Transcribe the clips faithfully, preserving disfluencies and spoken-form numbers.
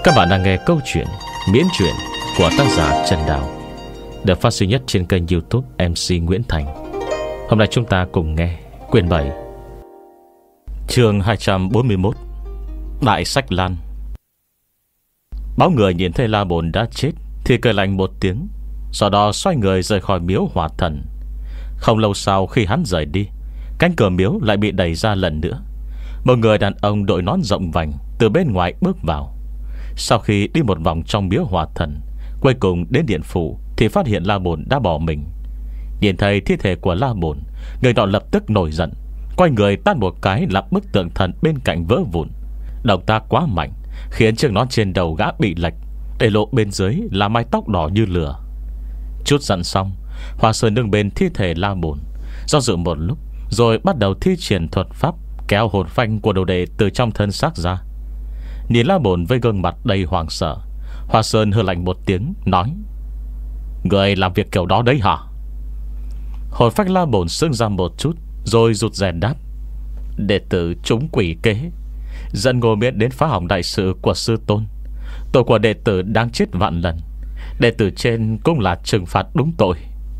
Các bạn đang nghe câu chuyện miễn truyện của tác giả Trần Đào, được phát sinh nhất trên kênh YouTube em xê Nguyễn Thành. Hôm nay chúng ta cùng nghe quyển bảy, chương hai trăm bốn mươi mốt, Đại Sách Lan. Báo người nhìn thấy La Bồn đã chết thì cười lạnh một tiếng, sau đó xoay người rời khỏi miếu hỏa thần. Không lâu sau khi hắn rời đi, cánh cửa miếu lại bị đẩy ra lần nữa. Một người đàn ông đội nón rộng vành từ bên ngoài bước vào. Sau khi đi một vòng trong miếu hỏa thần, cuối cùng đến điện phủ thì phát hiện La Bồn đã bỏ mình. Nhìn thấy thi thể của La Bồn, người nọ lập tức nổi giận, quay người tát một cái làm bức tượng thần bên cạnh vỡ vụn. Động tác quá mạnh khiến chiếc nón trên đầu gã bị lệch, để lộ bên dưới là mái tóc đỏ như lửa. Chút giận xong, Hòa Sơn đứng bên thi thể La Bồn, do dự một lúc rồi bắt đầu thi triển thuật pháp kéo hồn phách của đồ đệ từ trong thân xác ra. Nhìn La Bồn với gương mặt đầy hoảng sợ, Hòa Sơn hừ lạnh một tiếng nói: "Người làm việc kiểu đó đấy hả?" Hồn phách La Bồn sưng ra một chút rồi rụt rè đáp: "Đệ tử trúng quỷ kế, dẫn Ngô Miễn đến phá hỏng đại sự của sư tôn. Tội của đệ tử đáng chết vạn lần. Đệ tử trên cũng là trừng phạt đúng tội."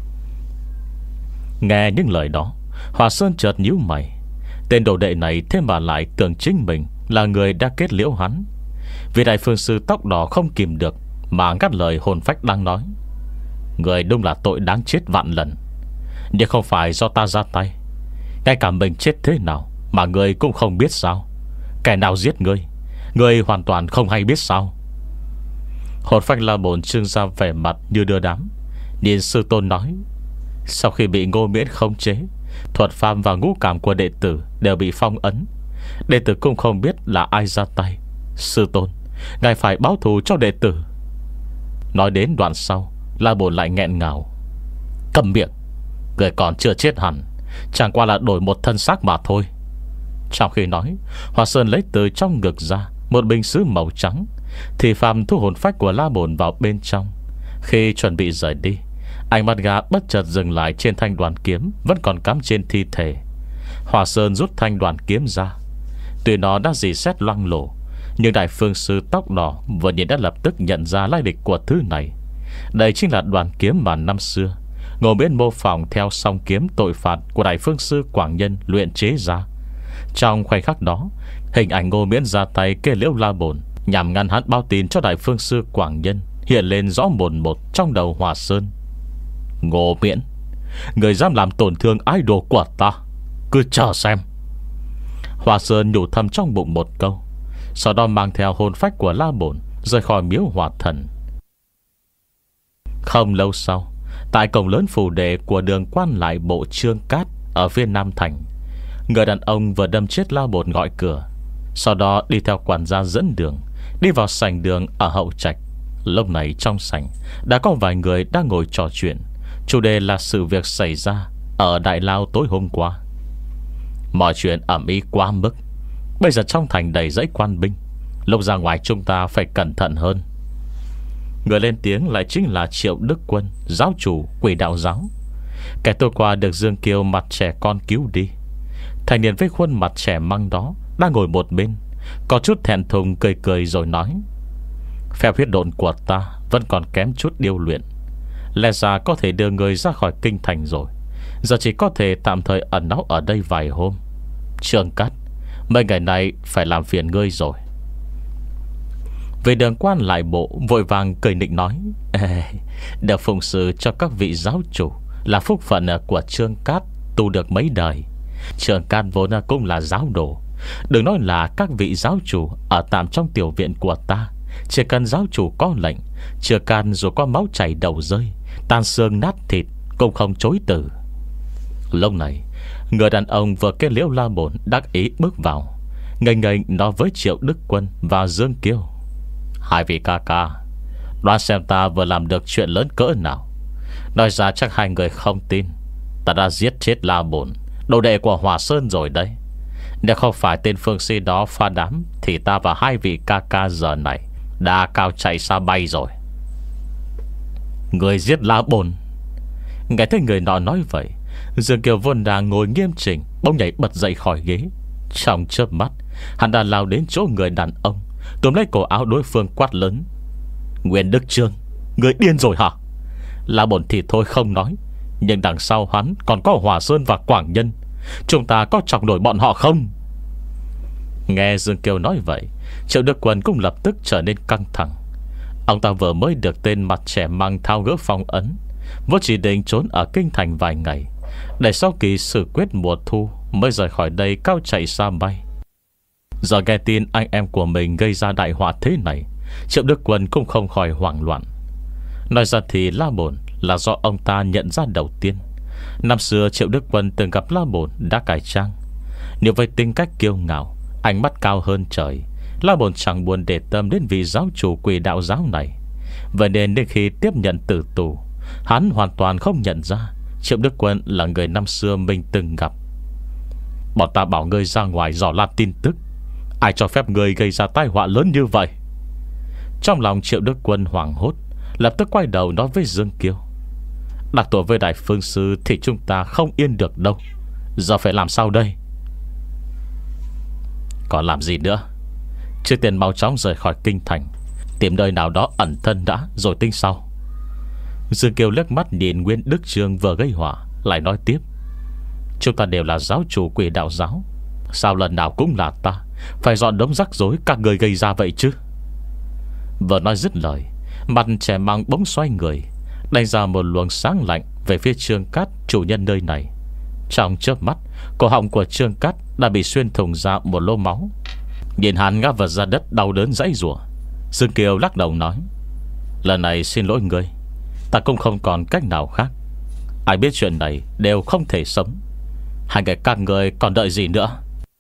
Nghe những lời đó, Hòa Sơn chợt nhíu mày. Tên đồ đệ này thế mà lại tưởng chính mình là người đã kết liễu hắn. Vị đại phương sư tóc đỏ không kìm được mà ngắt lời hồn phách đang nói: "Người đúng là tội đáng chết vạn lần. Nhưng không phải do ta ra tay. Ngay cả mình chết thế nào mà người cũng không biết sao? Kẻ nào giết ngươi, ngươi hoàn toàn không hay biết sao?" Hồn phách La Bồn trưng ra vẻ mặt như đưa đám, nhìn sư tôn nói: "Sau khi bị Ngô Miễn khống chế, thuật pháp và ngũ cảm của đệ tử đều bị phong ấn. Đệ tử cũng không biết là ai ra tay. Sư tôn, ngài phải báo thù cho đệ tử." Nói đến đoạn sau, La Bồn lại nghẹn ngào: "Câm miệng, người còn chưa chết hẳn, chẳng qua là đổi một thân xác mà thôi." Trong khi nói, Hòa Sơn lấy từ trong ngực ra một bình sứ màu trắng, thì phàm thu hồn phách của La Bồn vào bên trong. Khi chuẩn bị rời đi, ánh mắt gã bất chợt dừng lại trên thanh đoàn kiếm vẫn còn cắm trên thi thể. Hòa Sơn rút thanh đoàn kiếm ra. Tuy nó đã dì xét loang lổ, nhưng đại phương sư tóc đỏ vừa nhìn đã lập tức nhận ra lai lịch của thứ này. Đây chính là đoàn kiếm mà năm xưa Ngô Miễn mô phỏng theo song kiếm tội phạt của đại phương sư Quảng Nhân luyện chế ra. Trong khoảnh khắc đó, hình ảnh Ngô Miễn ra tay kê liễu La Bồn nhằm ngăn hắn báo tin cho đại phương sư Quảng Nhân hiện lên rõ mồn một trong đầu Hòa Sơn. "Ngô Miễn, người dám làm tổn thương idol của ta, cứ chờ xem." Hòa Sơn nhủ thầm trong bụng một câu, sau đó mang theo hồn phách của La Bồn rời khỏi miếu hỏa thần. Không lâu sau, tại cổng lớn phủ đệ của đường quan lại bộ Trương Cát ở phía Nam Thành, người đàn ông vừa đâm chết La Bồn gọi cửa, sau đó đi theo quản gia dẫn đường, đi vào sảnh đường ở hậu trạch. Lúc này trong sảnh đã có vài người đang ngồi trò chuyện. Chủ đề là sự việc xảy ra ở Đại Lao tối hôm qua. Mọi chuyện ầm ĩ quá mức. Bây giờ trong thành đầy dãy quan binh, lúc ra ngoài chúng ta phải cẩn thận hơn. Người lên tiếng lại chính là Triệu Đức Quân, giáo chủ Quỷ Đạo Giáo. Kẻ tối qua được Dương Kiều mặt trẻ con cứu đi. Thành niên với khuôn mặt trẻ măng đó đang ngồi một bên, có chút thẹn thùng cười cười rồi nói: "Phép huyết độn của ta vẫn còn kém chút điêu luyện. Lẽ ra có thể đưa người ra khỏi kinh thành rồi, giờ chỉ có thể tạm thời ẩn náu ở đây vài hôm. Trương Cát, mấy ngày này phải làm phiền ngươi rồi." Về đường quan lại bộ vội vàng cười nịnh nói: "Ê, được phụng sự cho các vị giáo chủ là phúc phận của Trương Cát tu được mấy đời. Trương Cát vốn cũng là giáo đồ. Đừng nói là các vị giáo chủ ở tạm trong tiểu viện của ta, chỉ cần giáo chủ có lệnh, chưa can dù có máu chảy đầu rơi, tan xương nát thịt cũng không chối từ." Lúc này, người đàn ông vừa kết liễu La Bồn đắc ý bước vào, ngây ngây nói với Triệu Đức Quân và Dương Kiêu: "Hai vị ca ca, đoán xem ta vừa làm được chuyện lớn cỡ nào. Nói ra chắc hai người không tin. Ta đã giết chết La Bồn, đồ đệ của Hòa Sơn rồi đấy. Nếu không phải tên phương si đó pha đám, thì ta và hai vị ca ca giờ này đã cao chạy xa bay rồi." "Người giết La Bồn?" Nghe thấy người nọ nói vậy, Dương Kiều vốn đang ngồi nghiêm chỉnh bỗng nhảy bật dậy khỏi ghế. Trong chớp mắt, hắn đã lao đến chỗ người đàn ông, túm lấy cổ áo đối phương quát lớn: Nguyên Đức Trương, người điên rồi hả? La Bổn thì thôi không nói, nhưng đằng sau hắn còn có Hòa Sơn và Quảng Nhân, chúng ta có chọc nổi bọn họ không? Nghe Dương Kiều nói vậy, Triệu Đức Quân cũng lập tức trở nên căng thẳng. Ông ta vừa mới được tên mặt trẻ mang thao gỡ phong ấn, vốn chỉ định trốn ở kinh thành vài ngày, để sau kỳ xử quyết mùa thu mới rời khỏi đây cao chạy xa bay. Giờ nghe tin anh em của mình gây ra đại họa thế này, Triệu Đức Quân cũng không khỏi hoảng loạn. Nói ra thì La Bổn là do ông ta nhận ra đầu tiên. Năm xưa Triệu Đức Quân từng gặp La Bổn đã cải trang. Nếu với tính cách kiêu ngạo, ánh mắt cao hơn trời, La Bổn chẳng buồn để tâm đến vị giáo chủ Quỷ Đạo giáo này. Vậy nên đến khi tiếp nhận tử tù, hắn hoàn toàn không nhận ra Triệu Đức Quân là người năm xưa mình từng gặp. Bọn ta bảo ngươi ra ngoài dò la tin tức, ai cho phép ngươi gây ra tai họa lớn như vậy? Trong lòng Triệu Đức Quân hoảng hốt, lập tức quay đầu nói với Dương Kiêu: Đặc tội với Đại Phương Sư thì chúng ta không yên được đâu. Giờ phải làm sao đây? Còn làm gì nữa? Trước tiên mau chóng rời khỏi kinh thành, tìm nơi nào đó ẩn thân đã, rồi tính sau. Dương Kiều liếc mắt nhìn Nguyên Đức Trương vừa gây họa, lại nói tiếp: Chúng ta đều là giáo chủ Quỷ Đạo giáo, sao lần nào cũng là ta phải dọn đống rắc rối các người gây ra vậy chứ? Vừa nói dứt lời, mặt trẻ mang bỗng xoay người, đánh ra một luồng sáng lạnh về phía Trương Cát, chủ nhân nơi này. Trong chớp mắt, cổ họng của Trương Cát đã bị xuyên thủng ra một lỗ máu. Nhìn hắn ngã vật ra đất đau đớn giãy giụa, Dương Kiều lắc đầu nói: Lần này xin lỗi ngươi, ta cũng không còn cách nào khác. Ai biết chuyện này đều không thể sống. Hai người các người còn đợi gì nữa?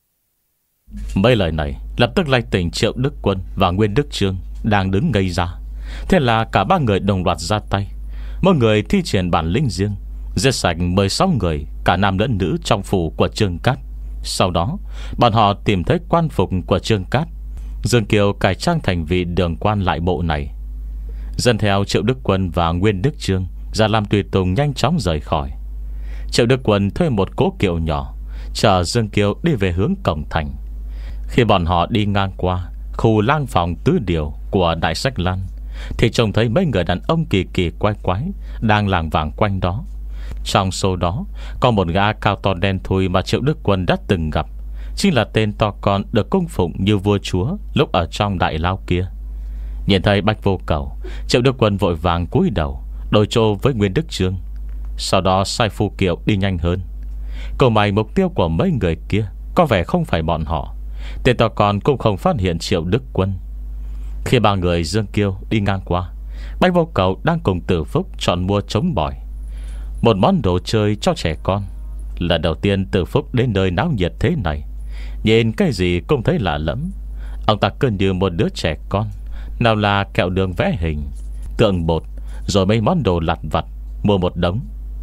Mấy lời này lập tức lay tỉnh Triệu Đức Quân và Nguyên Đức Trương đang đứng ngây ra. Thế là cả ba người đồng loạt ra tay, mỗi người thi triển bản lĩnh riêng, giết sạch mười sáu người, cả nam lẫn nữ trong phủ của Trương Cát. Sau đó bọn họ tìm thấy quan phục của Trương Cát. Dương Kiều cải trang thành vị đường quan lại bộ này, dân theo Triệu Đức Quân và Nguyên Đức Trương ra làm tùy tùng, nhanh chóng rời khỏi. Triệu Đức Quân thuê một cỗ kiệu nhỏ chở Dương Kiều đi về hướng cổng thành. Khi bọn họ đi ngang qua khu lang phòng tứ điều của Đại Sách Lan, thì trông thấy mấy người đàn ông kỳ kỳ quái quái đang lảng vảng quanh đó. Trong số đó có một gã cao to đen thui mà Triệu Đức Quân đã từng gặp, chính là tên to con được cung phụng như vua chúa lúc ở trong đại lao kia. Nhìn thấy Bạch Vô Cầu, Triệu Đức Quân vội vàng cúi đầu đổi chỗ với Nguyên Đức Trương, sau đó sai phu kiệu đi nhanh hơn. Cầu may mục tiêu của mấy người kia có vẻ không phải bọn họ. Tên to con cũng không phát hiện Triệu Đức Quân. Khi ba người Dương Kiêu đi ngang qua, Bạch Vô Cầu đang cùng Tử Phúc chọn mua trống bỏi, một món đồ chơi cho trẻ con. Lần đầu tiên Tử Phúc đến nơi náo nhiệt thế này, nhìn cái gì cũng thấy lạ lẫm. Ông ta cứ như một đứa trẻ con, nào là kẹo đường vẽ hình, tượng bột, rồi mấy món đồ lặt vặt, mua một đống.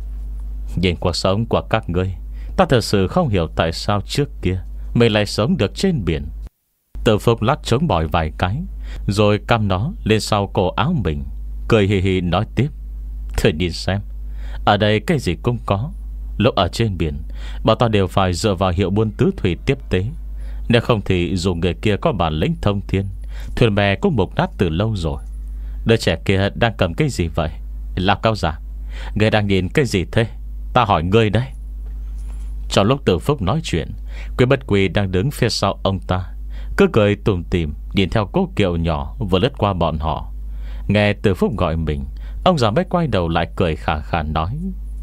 Nhìn cuộc sống của các ngươi, ta thật sự không hiểu tại sao trước kia mình lại sống được trên biển. Tử Phúc lắc trống bỏi vài cái, rồi cắm nó lên sau cổ áo mình, cười hì hì nói tiếp: Thử nhìn xem, ở đây cái gì cũng có. Lúc ở trên biển, bọn ta đều phải dựa vào hiệu buôn tứ thủy tiếp tế. Nếu không thì dù người kia có bản lĩnh thông thiên, thuyền bè cũng mục nát từ lâu rồi. Đứa trẻ kia đang cầm cái gì vậy? Lão Cao Giả, ngươi đang nhìn cái gì thế? Ta hỏi ngươi đấy. Trong lúc Tử Phúc nói chuyện, Quý Bất Quỳ đang đứng phía sau ông ta, cứ cười tủm tỉm nhìn theo cỗ kiệu nhỏ vừa lướt qua bọn họ. Nghe Tử Phúc gọi mình, ông già mới quay đầu lại cười khà khà nói: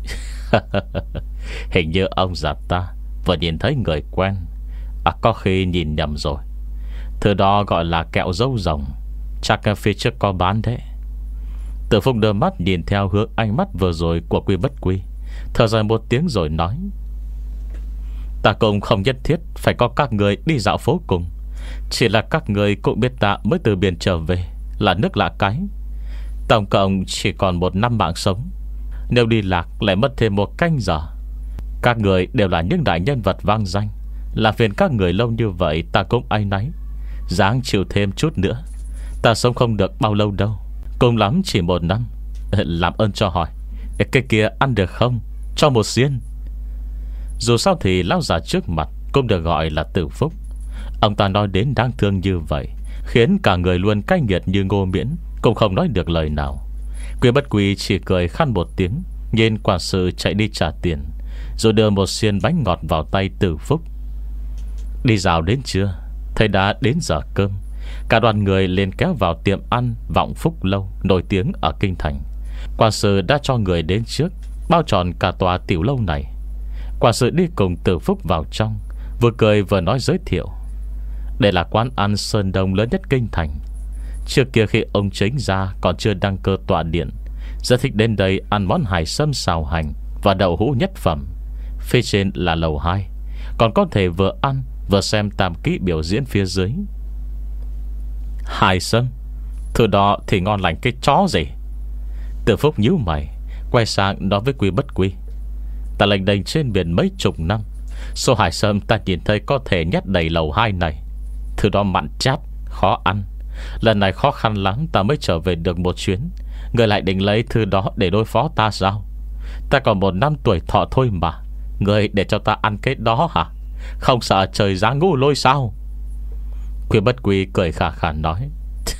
Hình như ông già ta vừa nhìn thấy người quen. À, có khi nhìn nhầm rồi. Thứ đó gọi là kẹo dâu rồng, chắc phía trước có bán đấy. Tử Phúc đưa mắt nhìn theo hướng ánh mắt vừa rồi của Quy Bất Quy, thở dài một tiếng rồi nói: Ta cũng không nhất thiết phải có các người đi dạo phố cùng. Chỉ là các người cũng biết ta mới từ biển trở về, là nước lạ cái. Tổng cộng chỉ còn một năm mạng sống, nếu đi lạc lại mất thêm một canh giờ. Các người đều là những đại nhân vật vang danh, làm phiền các người lâu như vậy ta cũng áy náy. Ráng chịu thêm chút nữa, ta sống không được bao lâu đâu, cùng lắm chỉ một năm. Làm ơn cho hỏi, cái kia ăn được không? Cho một xiên. Dù sao thì lão già trước mặt cũng được gọi là Tử Phúc. Ông ta nói đến đáng thương như vậy, khiến cả người luôn cay nghiệt như Ngô Miễn cũng không nói được lời nào. Quý Bất Quy chỉ cười khăn một tiếng, nhìn quản sự chạy đi trả tiền, rồi đưa một xiên bánh ngọt vào tay Từ Phúc. Đi dạo đến trưa, thấy đã đến giờ cơm. Cả đoàn người liền kéo vào tiệm ăn Vọng Phúc Lâu nổi tiếng ở kinh thành. Quản sự đã cho người đến trước, bao tròn cả tòa tiểu lâu này. Quản sự đi cùng Từ Phúc vào trong, vừa cười vừa nói giới thiệu: đây là quán ăn Sơn Đông lớn nhất kinh thành. Trước kia khi ông chính ra còn chưa đăng cơ tọa điện, rất thích đến đây ăn món hải sâm xào hành và đậu hũ nhất phẩm. Phía trên là lầu hai, còn có thể vừa ăn vừa xem tam kỹ biểu diễn phía dưới. Hải sâm, thứ đó thì ngon lành cái chó gì. Từ Phúc nhíu mày, quay sang nói với Quý Bất Quy: ta lênh đênh trên biển mấy chục năm, số hải sâm ta nhìn thấy có thể nhét đầy lầu hai này. Thứ đó mặn chát, khó ăn. Lần này khó khăn lắm ta mới trở về được một chuyến, người lại định lấy thứ đó để đối phó ta sao? Ta còn một năm tuổi thọ thôi mà, người để cho ta ăn cái đó hả? Không sợ trời giáng ngu lôi sao? Quý Bất Quy cười khà khà nói: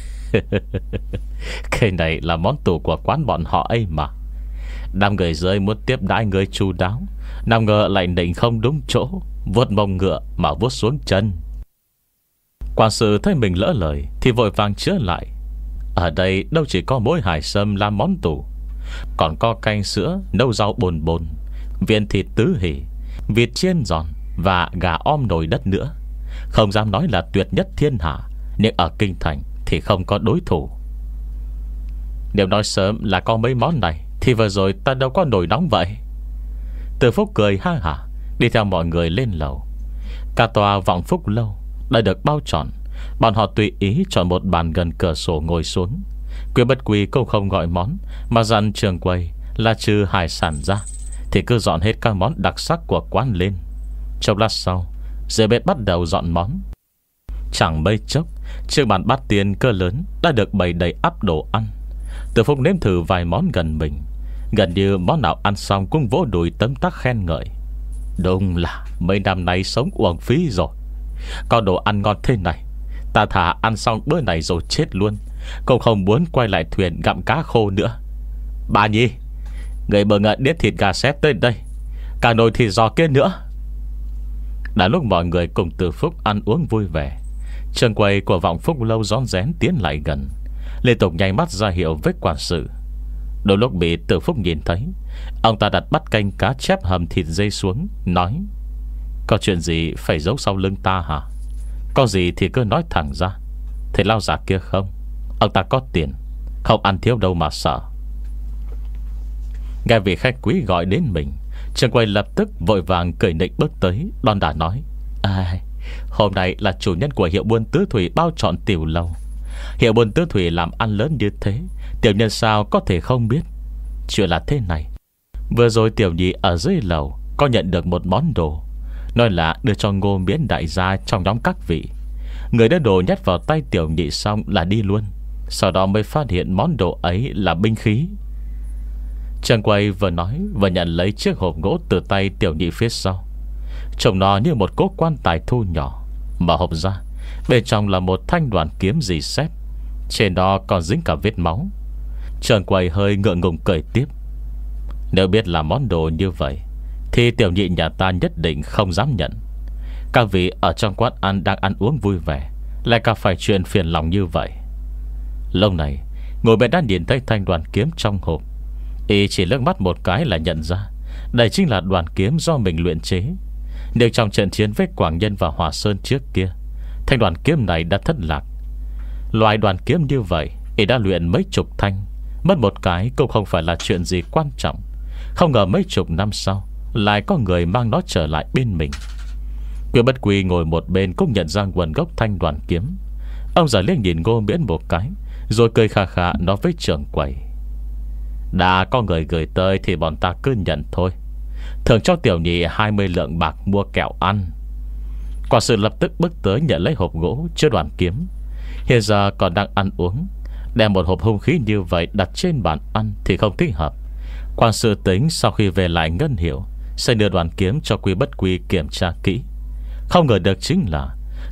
cái này là món tủ của quán bọn họ ấy mà. Đám người dưới muốn tiếp đãi người chu đáo, nào ngờ lại định không đúng chỗ, vuốt mông ngựa mà vuốt xuống chân. Quản sự thấy mình lỡ lời thì vội vàng chữa lại: ở đây đâu chỉ có mỗi hải sâm làm món tủ, còn có canh sữa, nấu rau bồn bồn, viên thịt tứ hỉ, vịt chiên giòn và gà om nồi đất nữa. Không dám nói là tuyệt nhất thiên hạ, nhưng ở kinh thành thì không có đối thủ. Nếu nói sớm là có mấy món này thì vừa rồi ta đâu có nổi nóng vậy. Từ Phúc cười ha hả, đi theo mọi người lên lầu. Cả tòa Vọng Phúc Lâu đã được bao trọn. Bọn họ tùy ý chọn một bàn gần cửa sổ ngồi xuống. Quý Bất Quy cũng không gọi món, mà dặn trường quầy là trừ hải sản ra thì cứ dọn hết các món đặc sắc của quán lên. Trong lát sau, dưới bếp bắt đầu dọn món. Chẳng mấy chốc, chiếc bàn bát tiên cỡ lớn đã được bày đầy ắp đồ ăn. Từ Phúc nếm thử vài món gần mình, gần như món nào ăn xong cũng vỗ đùi tấm tắc khen ngợi: đúng là mấy năm nay sống uổng phí rồi. Có đồ ăn ngon thế này, ta thà ăn xong bữa này rồi chết luôn, cũng không muốn quay lại thuyền gặm cá khô nữa. Bà Nhi, người bờ ngợn đĩa thịt gà xếp tới đây, cả nồi thịt giò kia nữa. Đã lúc mọi người cùng Từ Phúc ăn uống vui vẻ, trường quầy của Vọng Phúc Lâu rón rén tiến lại gần, liên tục nháy mắt ra hiệu với quản sự. Đôi lúc bị Từ Phúc nhìn thấy, ông ta đặt bát canh cá chép hầm thịt dê xuống, nói: có chuyện gì phải giấu sau lưng ta hả? Có gì thì cứ nói thẳng ra. Thế lao giả kia không, ông ta có tiền, không ăn thiếu đâu mà sợ. Nghe vị khách quý gọi đến mình, trường quầy lập tức vội vàng cười nịnh bước tới, đon đả nói: à, hôm nay là chủ nhân của hiệu buôn Tứ Thủy bao trọn tiểu lâu. Hiệu buôn Tứ Thủy làm ăn lớn như thế, tiểu nhân sao có thể không biết. Chuyện là thế này, vừa rồi tiểu nhị ở dưới lầu có nhận được một món đồ, nói là đưa cho Ngô Miễn đại gia trong nhóm các vị. Người đưa đồ nhét vào tay tiểu nhị xong là đi luôn. Sau đó mới phát hiện món đồ ấy là binh khí. Trần quầy vừa nói vừa nhận lấy chiếc hộp gỗ từ tay tiểu nhị phía sau. Trông nó như một cỗ quan tài thu nhỏ. Mở hộp ra, bên trong là một thanh đoàn kiếm dì xét, trên đó còn dính cả vết máu. Trần quầy hơi ngượng ngùng cười tiếp: nếu biết là món đồ như vậy thì tiểu nhị nhà ta nhất định không dám nhận. Các vị ở trong quán ăn đang ăn uống vui vẻ, lại cả phải chuyện phiền lòng như vậy. Lâu này ngồi bên đã nhìn thấy thanh đoàn kiếm trong hộp, y chỉ liếc mắt một cái là nhận ra đây chính là đoàn kiếm do mình luyện chế. Nhưng trong trận chiến với Quảng Nhân và Hòa Sơn trước kia, thanh đoàn kiếm này đã thất lạc. Loại đoàn kiếm như vậy y đã luyện mấy chục thanh, mất một cái cũng không phải là chuyện gì quan trọng. Không ngờ mấy chục năm sau lại có người mang nó trở lại bên mình. Quý Bất Quy ngồi một bên cũng nhận ra nguồn gốc thanh đoàn kiếm. Ông già liếc nhìn Ngô Miễn một cái, rồi cười khà khà nói với trưởng quầy: đã có người gửi tới thì bọn ta cứ nhận thôi, thưởng cho tiểu nhị hai mươi lượng bạc mua kẹo ăn. Quản sự lập tức bước tới nhận lấy hộp gỗ chứa đoàn kiếm. Hiện giờ còn đang ăn uống, đem một hộp hung khí như vậy đặt trên bàn ăn thì không thích hợp. Quản sự tính sau khi về lại ngân hiệu sẽ đưa đoàn kiếm cho Quý Bất Quy kiểm tra kỹ. Không ngờ được chính là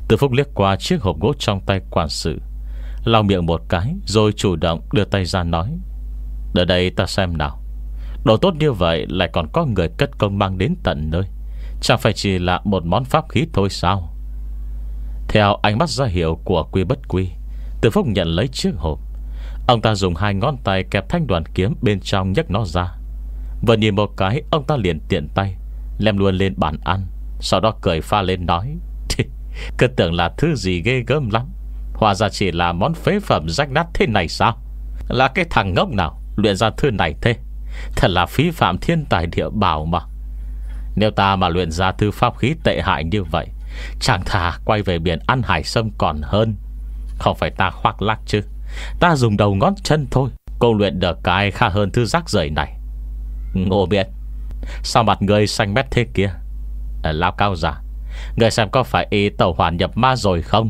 Từ Phúc liếc qua chiếc hộp gỗ trong tay quản sự, lau miệng một cái, rồi chủ động đưa tay ra nói: "Đợi đây ta xem nào. Đồ tốt như vậy lại còn có người cất công mang đến tận nơi, chẳng phải chỉ là một món pháp khí thôi sao?" Theo ánh mắt ra hiệu của Quy Bất Quy, Từ Phúc nhận lấy chiếc hộp. Ông ta dùng hai ngón tay kẹp thanh đoàn kiếm bên trong, nhấc nó ra. Vừa nhìn một cái, ông ta liền tiện tay lem luôn lên bàn ăn. Sau đó cười pha lên nói: "Cứ tưởng là thứ gì ghê gớm lắm, hóa ra chỉ là món phế phẩm rách nát thế này sao? Là cái thằng ngốc nào luyện ra thứ này thế? Thật là phí phạm thiên tài địa bảo mà. Nếu ta mà luyện ra thứ pháp khí tệ hại như vậy, chẳng thà quay về biển ăn hải sâm còn hơn. Không phải ta khoác lác chứ, ta dùng đầu ngón chân thôi cũng luyện được cái khá hơn thứ rác rưởi này." "Ngô Miễn, sao mặt người xanh mét thế kia? À, Lão cao giả, người xem có phải y tẩu hỏa nhập ma rồi không?"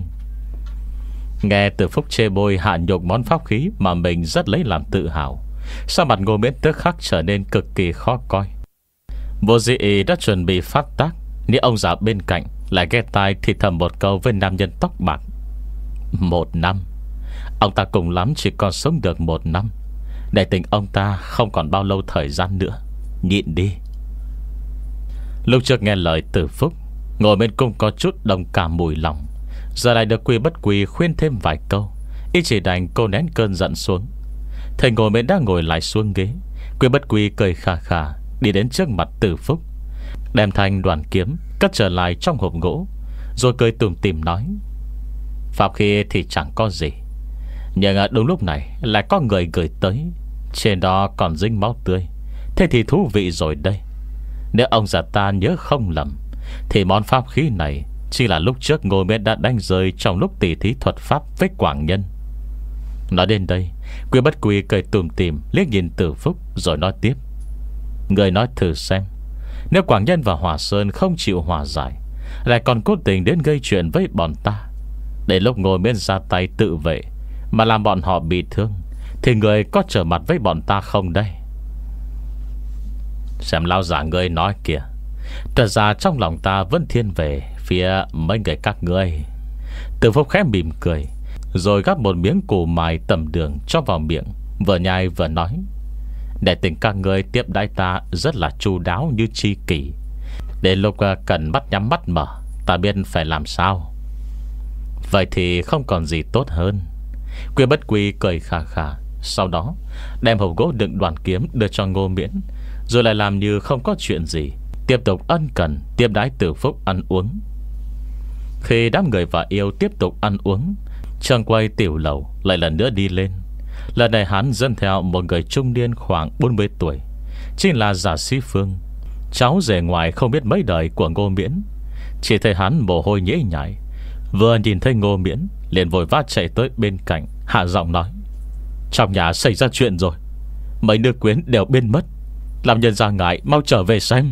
Nghe Từ Phúc chê bôi hạ nhục món pháp khí mà mình rất lấy làm tự hào, sao mặt Ngô Miễn tức khắc trở nên cực kỳ khó coi. Vô dị y đã chuẩn bị phát tác, nhưng ông già bên cạnh lại ghé tai thì thầm một câu với nam nhân tóc bạc: "Một năm? Ông ta cùng lắm chỉ còn sống được một năm. Để tình ông ta không còn bao lâu thời gian nữa, nhịn đi." Lúc trước nghe lời Từ Phúc, ngồi bên cung có chút đồng cảm mùi lòng. Giờ lại được Quy Bất Quy khuyên thêm vài câu, y chỉ đành cô nén cơn giận xuống. Thầy ngồi bên đã ngồi lại xuống ghế. Quy Bất Quy cười khà khà đi đến trước mặt Từ Phúc, đem thanh đoàn kiếm cất trở lại trong hộp gỗ, rồi cười tủm tỉm nói: "Pháp khí thì chẳng có gì, nhưng đúng lúc này lại có người gửi tới, trên đó còn dính máu tươi. Thế thì thú vị rồi đây. Nếu ông già ta nhớ không lầm, thì món pháp khí này chỉ là lúc trước Ngô Miễn đã đánh rơi trong lúc tỉ thí thuật pháp với Quảng Nhân." Nói đến đây, Quy Bất Quy cười tủm tỉm liếc nhìn Từ Phúc, rồi nói tiếp: "Người nói thử xem, nếu Quảng Nhân và Hỏa Sơn không chịu hòa giải, lại còn cố tình đến gây chuyện với bọn ta, để lúc Ngô Miễn ra tay tự vệ mà làm bọn họ bị thương, thì người có trở mặt với bọn ta không đây?" Xem lão giả ngươi nói kìa, thật ra trong lòng ta vẫn thiên về phía mấy người các ngươi. Từ Phúc khẽ mỉm cười, rồi gắp một miếng củ mài tầm đường cho vào miệng, vừa nhai vừa nói: "Để tình các ngươi tiếp đãi ta rất là chu đáo như tri kỷ. Để lúc cần mắt nhắm mắt mở, ta biết phải làm sao. Vậy thì không còn gì tốt hơn." Quy Bất Quy cười khà khà, sau đó đem hộp gỗ đựng đoàn kiếm đưa cho Ngô Miễn, rồi lại làm như không có chuyện gì, tiếp tục ân cần tiếp đãi Từ Phúc ăn uống. Khi đám người và yêu tiếp tục ăn uống, trường quay tiểu lầu lại lần nữa đi lên. Lần này hắn dẫn theo một người trung niên khoảng bốn mươi tuổi, chính là Giả Sĩ Phương, cháu rể ngoài không biết mấy đời của Ngô Miễn. Chỉ thấy hắn mồ hôi nhễ nhại, vừa nhìn thấy Ngô Miễn liền vội vã chạy tới bên cạnh, hạ giọng nói: "Trong nhà xảy ra chuyện rồi, mấy nữ quyến đều biến mất, làm nhân ra ngại, mau trở về xem."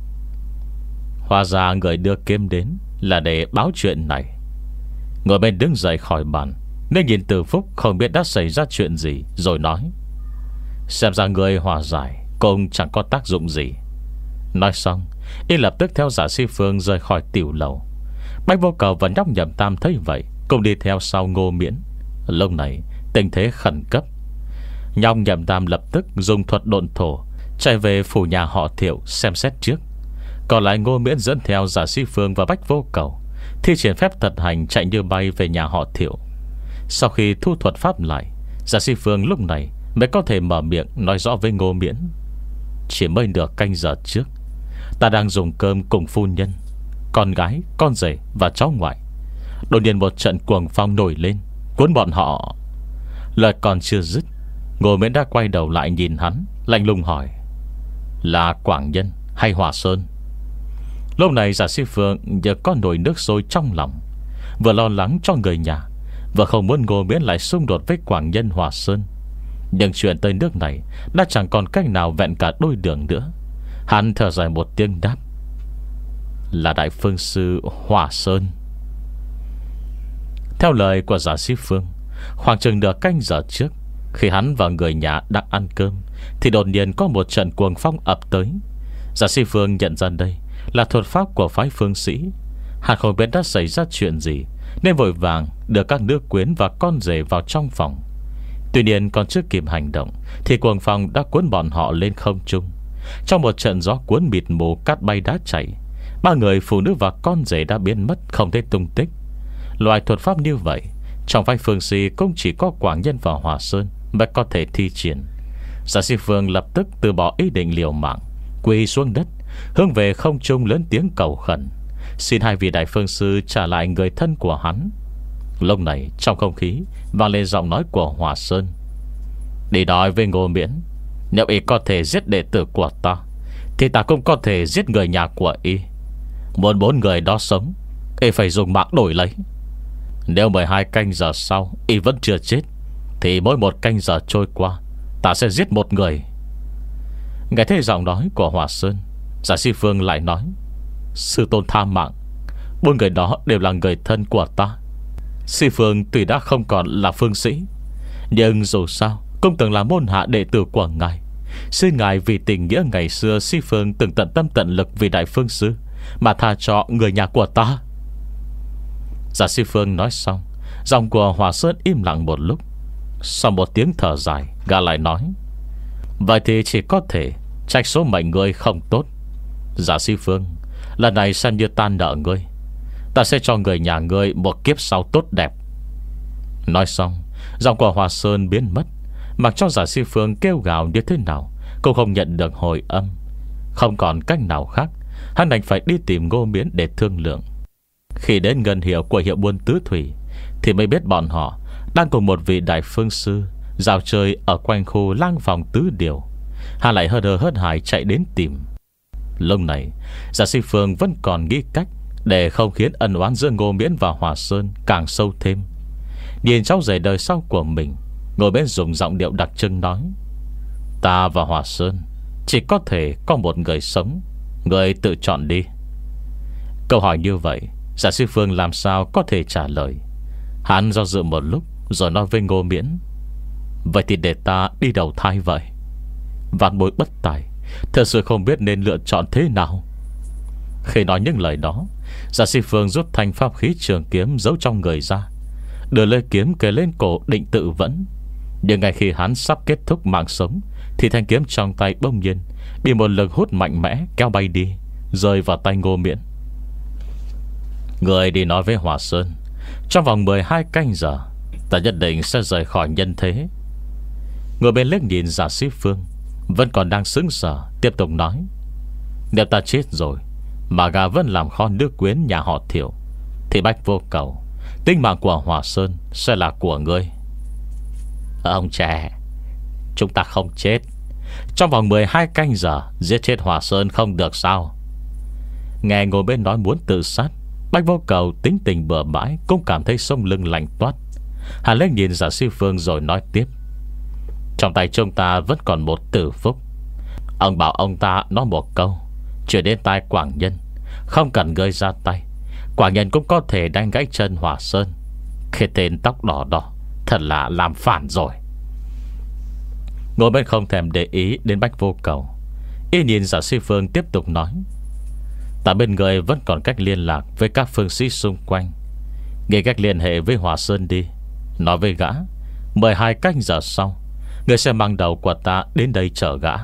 Hóa ra người đưa kiếm đến là để báo chuyện này. Ngồi bên đứng dậy khỏi bàn, nên nhìn Từ Phúc không biết đã xảy ra chuyện gì, rồi nói: "Xem ra người hòa giải cũng chẳng có tác dụng gì." Nói xong, y lập tức theo Giả Sĩ Phương rời khỏi tiểu lầu. Bách Vô Cầu và nhóc Nhậm Tam thấy vậy cũng đi theo sau Ngô Miễn. Lúc này tình thế khẩn cấp, nhóc Nhậm Tam lập tức dùng thuật độn thổ chạy về phủ nhà họ Thiệu xem xét trước. Còn lại Ngô Miễn dẫn theo Giả Sĩ Phương và Bách Vô Cầu thi triển phép thật hành chạy như bay về nhà họ Thiệu. Sau khi thu thuật pháp lại, Giả Sĩ Phương lúc này mới có thể mở miệng nói rõ với Ngô Miễn: "Chỉ mới nửa canh giờ trước, ta đang dùng cơm cùng phu nhân, con gái, con rể và cháu ngoại. Đột nhiên một trận cuồng phong nổi lên, cuốn bọn họ." Lời còn chưa dứt, Ngô Miễn đã quay đầu lại nhìn hắn, lạnh lùng hỏi: "Là Quảng Nhân hay Hỏa Sơn?" Lúc này Giả Sĩ Phương giờ có nổi nước sôi trong lòng, vừa lo lắng cho người nhà, vừa không muốn Ngô Miễn lại xung đột với Quảng Nhân Hỏa Sơn. Nhưng chuyện tới nước này đã chẳng còn cách nào vẹn cả đôi đường nữa. Hắn thở dài một tiếng đáp: "Là Đại Phương Sư Hỏa Sơn." Theo lời của Giả Sĩ Phương, khoảng chừng nửa canh giờ trước, khi hắn và người nhà đang ăn cơm, thì đột nhiên có một trận cuồng phong ập tới. Giả Sĩ Phương nhận ra đây là thuật pháp của phái Phương Sĩ. Hắn không biết đã xảy ra chuyện gì, nên vội vàng đưa các nữ quyến và con rể vào trong phòng. Tuy nhiên còn chưa kịp hành động thì cuồng phong đã cuốn bọn họ lên không trung. Trong một trận gió cuốn mịt mù, cát bay đá chảy, ba người phụ nữ và con rể đã biến mất không thấy tung tích. Loại thuật pháp như vậy trong vai Phương Si cũng chỉ có Quảng Nhân và Hòa Sơn mới có thể thi triển. Giả Si Phương lập tức từ bỏ ý định liều mạng, quỳ xuống đất, hướng về không trung lớn tiếng cầu khẩn, xin hai vị đại phương sư trả lại người thân của hắn. Lúc này trong không khí vang lên giọng nói của Hòa Sơn: "Đi nói với Ngô Miễn, nếu y có thể giết đệ tử của ta thì ta cũng có thể giết người nhà của y. Muốn bốn người đó sống, y phải dùng mạng đổi lấy. Nếu mười hai canh giờ sau y vẫn chưa chết thì mỗi một canh giờ trôi qua ta sẽ giết một người." Nghe thấy giọng nói của Hòa Sơn, Giả Si Phương lại nói: "Sư tôn tha mạng, bốn người đó đều là người thân của ta. Si Phương tuy đã không còn là phương sĩ, nhưng dù sao cũng từng là môn hạ đệ tử của ngài. Xin ngài vì tình nghĩa ngày xưa Si Phương từng tận tâm tận lực vì đại phương sư mà tha cho người nhà của ta." Giả Si Phương nói xong, giọng của Hòa Sơn im lặng một lúc. Sau một tiếng thở dài, gã lại nói: "Vậy thì chỉ có thể trách số mệnh ngươi không tốt. Giả Si Phương, lần này xem như ta nợ ngươi. Ta sẽ cho người nhà ngươi một kiếp sau tốt đẹp." Nói xong, giọng của Hòa Sơn biến mất. Mặc cho Giả Si Phương kêu gào như thế nào cũng không nhận được hồi âm. Không còn cách nào khác, hắn đành phải đi tìm Ngô Miễn để thương lượng. Khi đến ngân hiệu của hiệu buôn Tứ Thủy thì mới biết bọn họ đang cùng một vị đại phương sư dạo chơi ở quanh khu lang phòng Tứ Điều. Hắn lại hớt hơ hớt hải chạy đến tìm. Lúc này Giả Si Phương vẫn còn nghĩ cách để không khiến ân oán giữa Ngô Miễn và Hòa Sơn càng sâu thêm. Nhìn cháu rể đời sau của mình, Ngô Miễn dùng giọng điệu đặc trưng nói: "Ta và Hòa Sơn chỉ có thể có một người sống, người tự chọn đi." Câu hỏi như vậy Giả Si Phương làm sao có thể trả lời. Hắn do dự một lúc rồi nói với Ngô Miễn: "Vậy thì để ta đi đầu thai vậy." Vạn bối bất tài, thật sự không biết nên lựa chọn thế nào. Khi nói những lời đó, Giả Si Phương rút thanh pháp khí trường kiếm giấu trong người ra, đưa lưỡi kiếm kề lên cổ định tự vẫn. Nhưng ngay khi hắn sắp kết thúc mạng sống thì thanh kiếm trong tay bỗng nhiên bị một lực hút mạnh mẽ kéo bay đi, rơi vào tay Ngô Miễn. "Người đi nói với Hòa Sơn, trong vòng mười hai canh giờ ta nhất định sẽ rời khỏi nhân thế." Ngồi bên liếc nhìn Giả Si Phương vẫn còn đang sững sờ, tiếp tục nói: "Nếu ta chết rồi mà gà vẫn làm kho nước quyến nhà họ Thiệu thì Bách Vô Cầu, tính mạng của Hòa Sơn sẽ là của ngươi." "Ông trẻ, chúng ta không chết. Trong vòng mười hai canh giờ giết chết Hòa Sơn không được sao?" Nghe ngồi bên nói muốn tự sát, Bách Vô Cầu tính tình bừa bãi cũng cảm thấy sống lưng lạnh toát. Hắn lên nhìn Giả Si Phương rồi nói tiếp: "Trong tay chúng ta vẫn còn một tử phúc. Ông bảo ông ta nói một câu, chuyển đến tai Quảng Nhân, không cần ngươi ra tay, Quảng Nhân cũng có thể đánh gãy chân Hòa Sơn. Cái tên tóc đỏ đỏ thật là làm phản rồi." Ngồi bên không thèm để ý đến Bách Vô Cầu, y nhìn Giả Si Phương tiếp tục nói: "Ta bên người vẫn còn cách liên lạc với các phương sĩ xung quanh. Nghĩ cách liên hệ với Hòa Sơn đi. Nói với gã mười hai canh giờ sau người sẽ mang đầu của ta đến đây chở gã."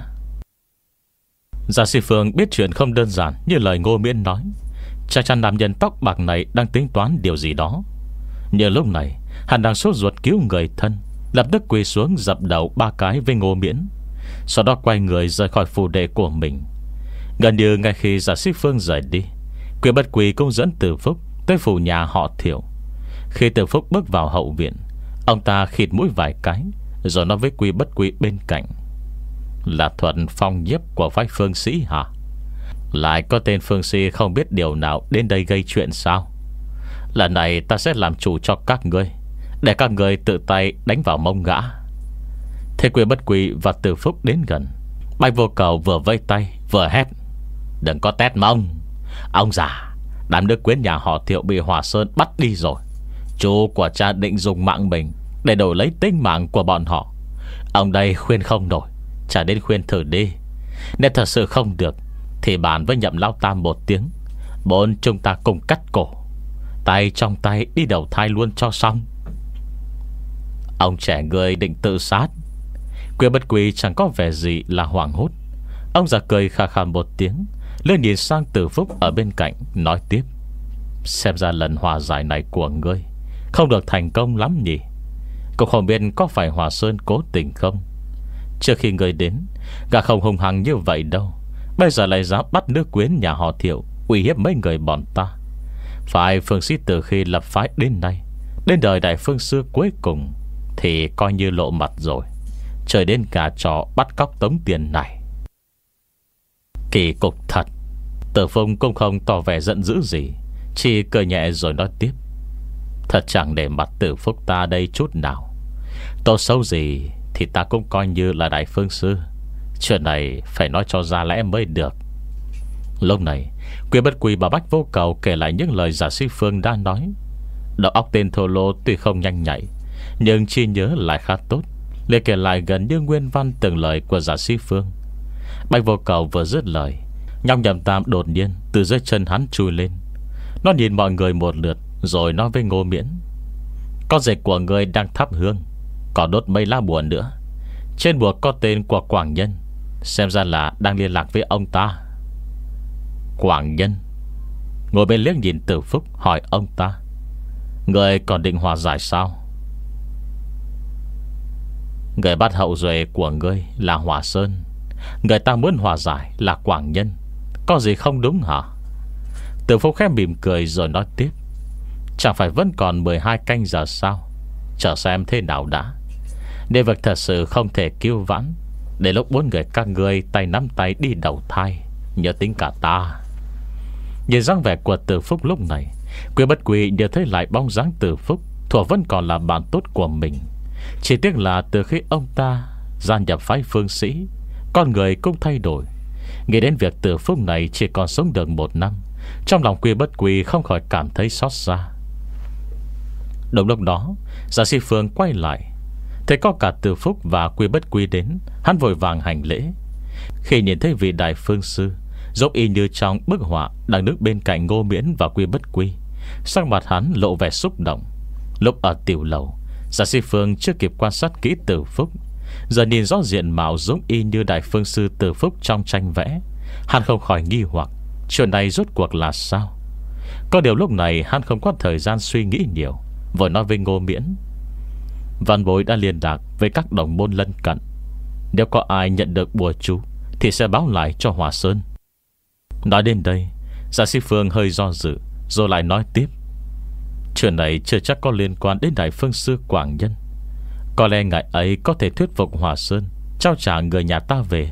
Giả Si Phương biết chuyện không đơn giản như lời Ngô Miễn nói. Chắc chắn nam nhân tóc bạc này đang tính toán điều gì đó. Nhưng lúc này hắn đang sốt ruột cứu người thân, lập tức quỳ xuống dập đầu ba cái với Ngô Miễn, sau đó quay người rời khỏi phủ đệ của mình. Gần như ngay khi Giả Si Phương rời đi, Quyền Bất Quỳ cũng dẫn Từ Phúc tới phủ nhà họ Thiệu. Khi Từ Phúc bước vào hậu viện, ông ta khịt mũi vài cái rồi nói với Quý Bất Quỳ bên cạnh: "Là thuật phong nhiếp của phái phương sĩ hả? Lại có tên phương sĩ không biết điều nào đến đây gây chuyện sao? Lần này ta sẽ làm chủ cho các ngươi, để các ngươi tự tay đánh vào mông gã." Thế Quyền Bất Quỳ và Từ Phúc đến gần, Bạch Vô Cầu vừa vây tay vừa hét: "Đừng có tét mông. Ông già, đám nước quyến nhà họ Thiệu bị Hòa Sơn bắt đi rồi. Chú của cha định dùng mạng mình để đổi lấy tính mạng của bọn họ. Ông đây khuyên không nổi, chả đến khuyên thử đi. Nếu thật sự không được thì bàn với Nhậm Lão Tam một tiếng, bốn chúng ta cùng cắt cổ. Tay trong tay đi đầu thai luôn cho xong. Ông trẻ người định tự sát. Quyên Bất Quy chẳng có vẻ gì là hoảng hốt. Ông già cười khà khà một tiếng, lên nhìn sang Từ Phúc ở bên cạnh, nói tiếp: Xem ra lần hòa giải này của ngươi không được thành công lắm nhỉ. Cũng không biết có phải Hòa Sơn cố tình không. Trước khi ngươi đến, gã không hung hăng như vậy đâu. Bây giờ lại dám bắt nữ quyến nhà họ Thiệu uy hiếp mấy người bọn ta. Phải Phương Sĩ từ khi lập phái đến nay, đến đời Đại Phương Sư cuối cùng, thì coi như lộ mặt rồi. Trời đến cả trò bắt cóc tống tiền này. Kỳ cục thật. Tử Phung cũng không tỏ vẻ giận dữ gì, chỉ cười nhẹ rồi nói tiếp: Thật chẳng để mặt Tử Phúc ta đây chút nào. Tốt xấu gì thì ta cũng coi như là Đại Phương Sư. Chuyện này phải nói cho ra lẽ mới được. Lúc này Quyên Bất Quy và Bách Vô Cầu kể lại những lời Giả Sĩ Phương đã nói. Đầu óc tên thô lô tuy không nhanh nhạy, nhưng trí nhớ lại khá tốt, liền kể lại gần như nguyên văn từng lời của Giả Sĩ Phương. Bách Vô Cầu vừa dứt lời, Nhóc Nhậm Tam đột nhiên từ dưới chân hắn chui lên. Nó nhìn mọi người một lượt, rồi nói với Ngô Miễn: Con rể của người đang thắp hương, có đốt mấy lá bùa nữa. Trên bùa có tên của Quảng Nhân, xem ra là đang liên lạc với ông ta. Quảng Nhân. Ngồi bên liếc nhìn Tử Phúc, hỏi ông ta: Người còn định hòa giải sao? Người bắt hậu duệ của ngươi là Hòa Sơn, người ta muốn hòa giải là Quảng Nhân, có gì không đúng hả? Tử Phúc khẽ mỉm cười rồi nói tiếp: Chẳng phải vẫn còn mười hai canh giờ sao? Chờ xem thế nào đã. Nếu việc thật sự không thể cứu vãn, để lúc bốn người các ngươi tay nắm tay đi đầu thai, nhớ tính cả ta. Nhìn dáng vẻ của Tử Phúc lúc này, Quyên Bất Quy nhớ thấy lại bóng dáng Tử Phúc thuở vẫn còn là bạn tốt của mình. Chỉ tiếc là từ khi ông ta gia nhập phái Phương Sĩ, con người cũng thay đổi. Nghĩ đến việc Tử Phúc này chỉ còn sống được một năm, trong lòng Quyên Bất Quy không khỏi cảm thấy xót xa. Đúng lúc đó, Giả Sĩ Phương quay lại, thấy có cả Tử Phúc và Quyên Bất Quy đến, hắn vội vàng hành lễ. Khi nhìn thấy vị Đại Phương Sư giống y như trong bức họa đang đứng bên cạnh Ngô Miễn và Quyên Bất Quy, sắc mặt hắn lộ vẻ xúc động. Lúc ở tiểu lầu, Giả Sĩ Phương chưa kịp quan sát kỹ Tử Phúc, giờ nhìn rõ diện mạo giống y như Đại Phương Sư Tử Phúc trong tranh vẽ, hắn không khỏi nghi hoặc chuyện này rốt cuộc là sao. Có điều lúc này hắn không có thời gian suy nghĩ nhiều, vội nói với Ngô Miễn: Văn bối đã liên lạc với các đồng môn lân cận, nếu có ai nhận được bùa chú thì sẽ báo lại cho Hòa Sơn. Nói đến đây, Giả Sĩ Phương hơi do dự, rồi lại nói tiếp: Chuyện này chưa chắc có liên quan đến Đại Phương Sư Quảng Nhân. Có lẽ ngài ấy có thể thuyết phục Hòa Sơn trao trả người nhà ta về.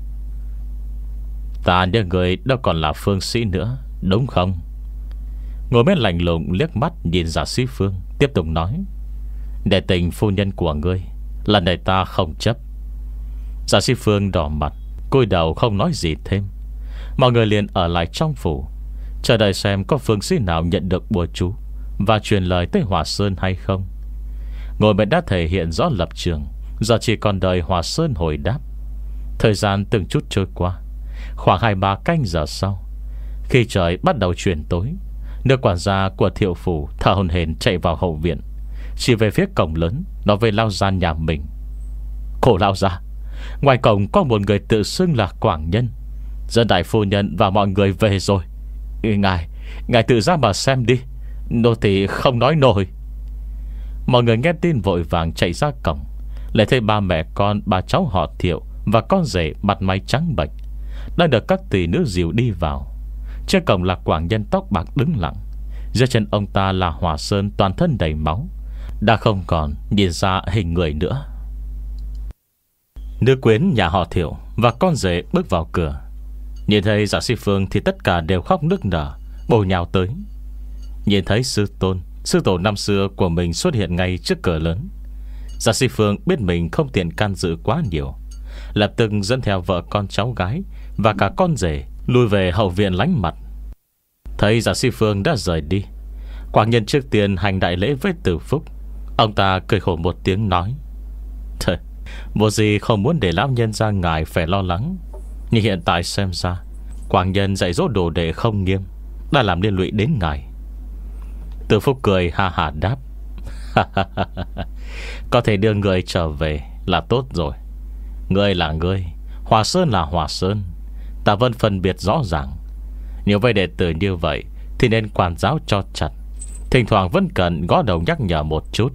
Ta nhớ người đâu còn là Phương Sĩ nữa, đúng không? Ngồi bên lạnh lùng liếc mắt nhìn Giả Sĩ Phương, tiếp tục nói: Để tình phu nhân của ngươi, lần này ta không chấp. Giả Sĩ Phương đỏ mặt, cúi đầu không nói gì thêm. Mọi người liền ở lại trong phủ, chờ đợi xem có phương sĩ nào nhận được bùa chú và truyền lời tới Hòa Sơn hay không. Ngồi bên đã thể hiện rõ lập trường, giờ chỉ còn đợi Hòa Sơn hồi đáp. Thời gian từng chút trôi qua. Khoảng hai ba canh giờ sau, khi trời bắt đầu chuyển tối, nữ quản gia của Thiệu phủ thở hổn hển chạy vào hậu viện, chỉ về phía cổng lớn, nói với Lao Gia nhà mình: Khổ Lao Gia, ngoài cổng có một người tự xưng là Quảng Nhân, dân đại phu nhân và mọi người về rồi. Ngài, ngài tự ra mà xem đi, nô tỳ không nói nổi. Mọi người nghe tin vội vàng chạy ra cổng, lại thấy ba mẹ con, ba cháu họ Thiệu và con rể mặt mày trắng bệch đang được các tỷ nữ dìu đi vào. Trên cổng là Quảng Nhân tóc bạc đứng lặng, dưới chân ông ta là Hòa Sơn toàn thân đầy máu, đã không còn nhìn ra hình người nữa. Nữ quyến nhà họ Thiệu và con rể bước vào cửa, nhìn thấy Giả Sĩ Phương thì tất cả đều khóc nức nở, bổ nhào tới. Nhìn thấy sư tôn, sư tổ năm xưa của mình xuất hiện ngay trước cửa lớn, Giả Sĩ Phương biết mình không tiện can dự quá nhiều, lập tức dẫn theo vợ con cháu gái và cả con rể lui về hậu viện lánh mặt. Thấy Giả Sĩ Phương đã rời đi, Quảng Nhân trước tiên hành đại lễ với Tử Phúc. Ông ta cười khổ một tiếng nói: Thôi, một gì không muốn để lão nhân gia ngài phải lo lắng, nhưng hiện tại xem ra Quảng Nhân dạy dỗ đồ đệ không nghiêm, đã làm liên lụy đến ngài. Từ Phúc cười ha hà đáp: Có thể đưa người trở về là tốt rồi. Ngươi là ngươi, Hòa Sơn là Hòa Sơn, ta vẫn phân biệt rõ ràng. Nhiều vậy đệ tử như vậy thì nên quản giáo cho chặt, thỉnh thoảng vẫn cần gõ đầu nhắc nhở một chút.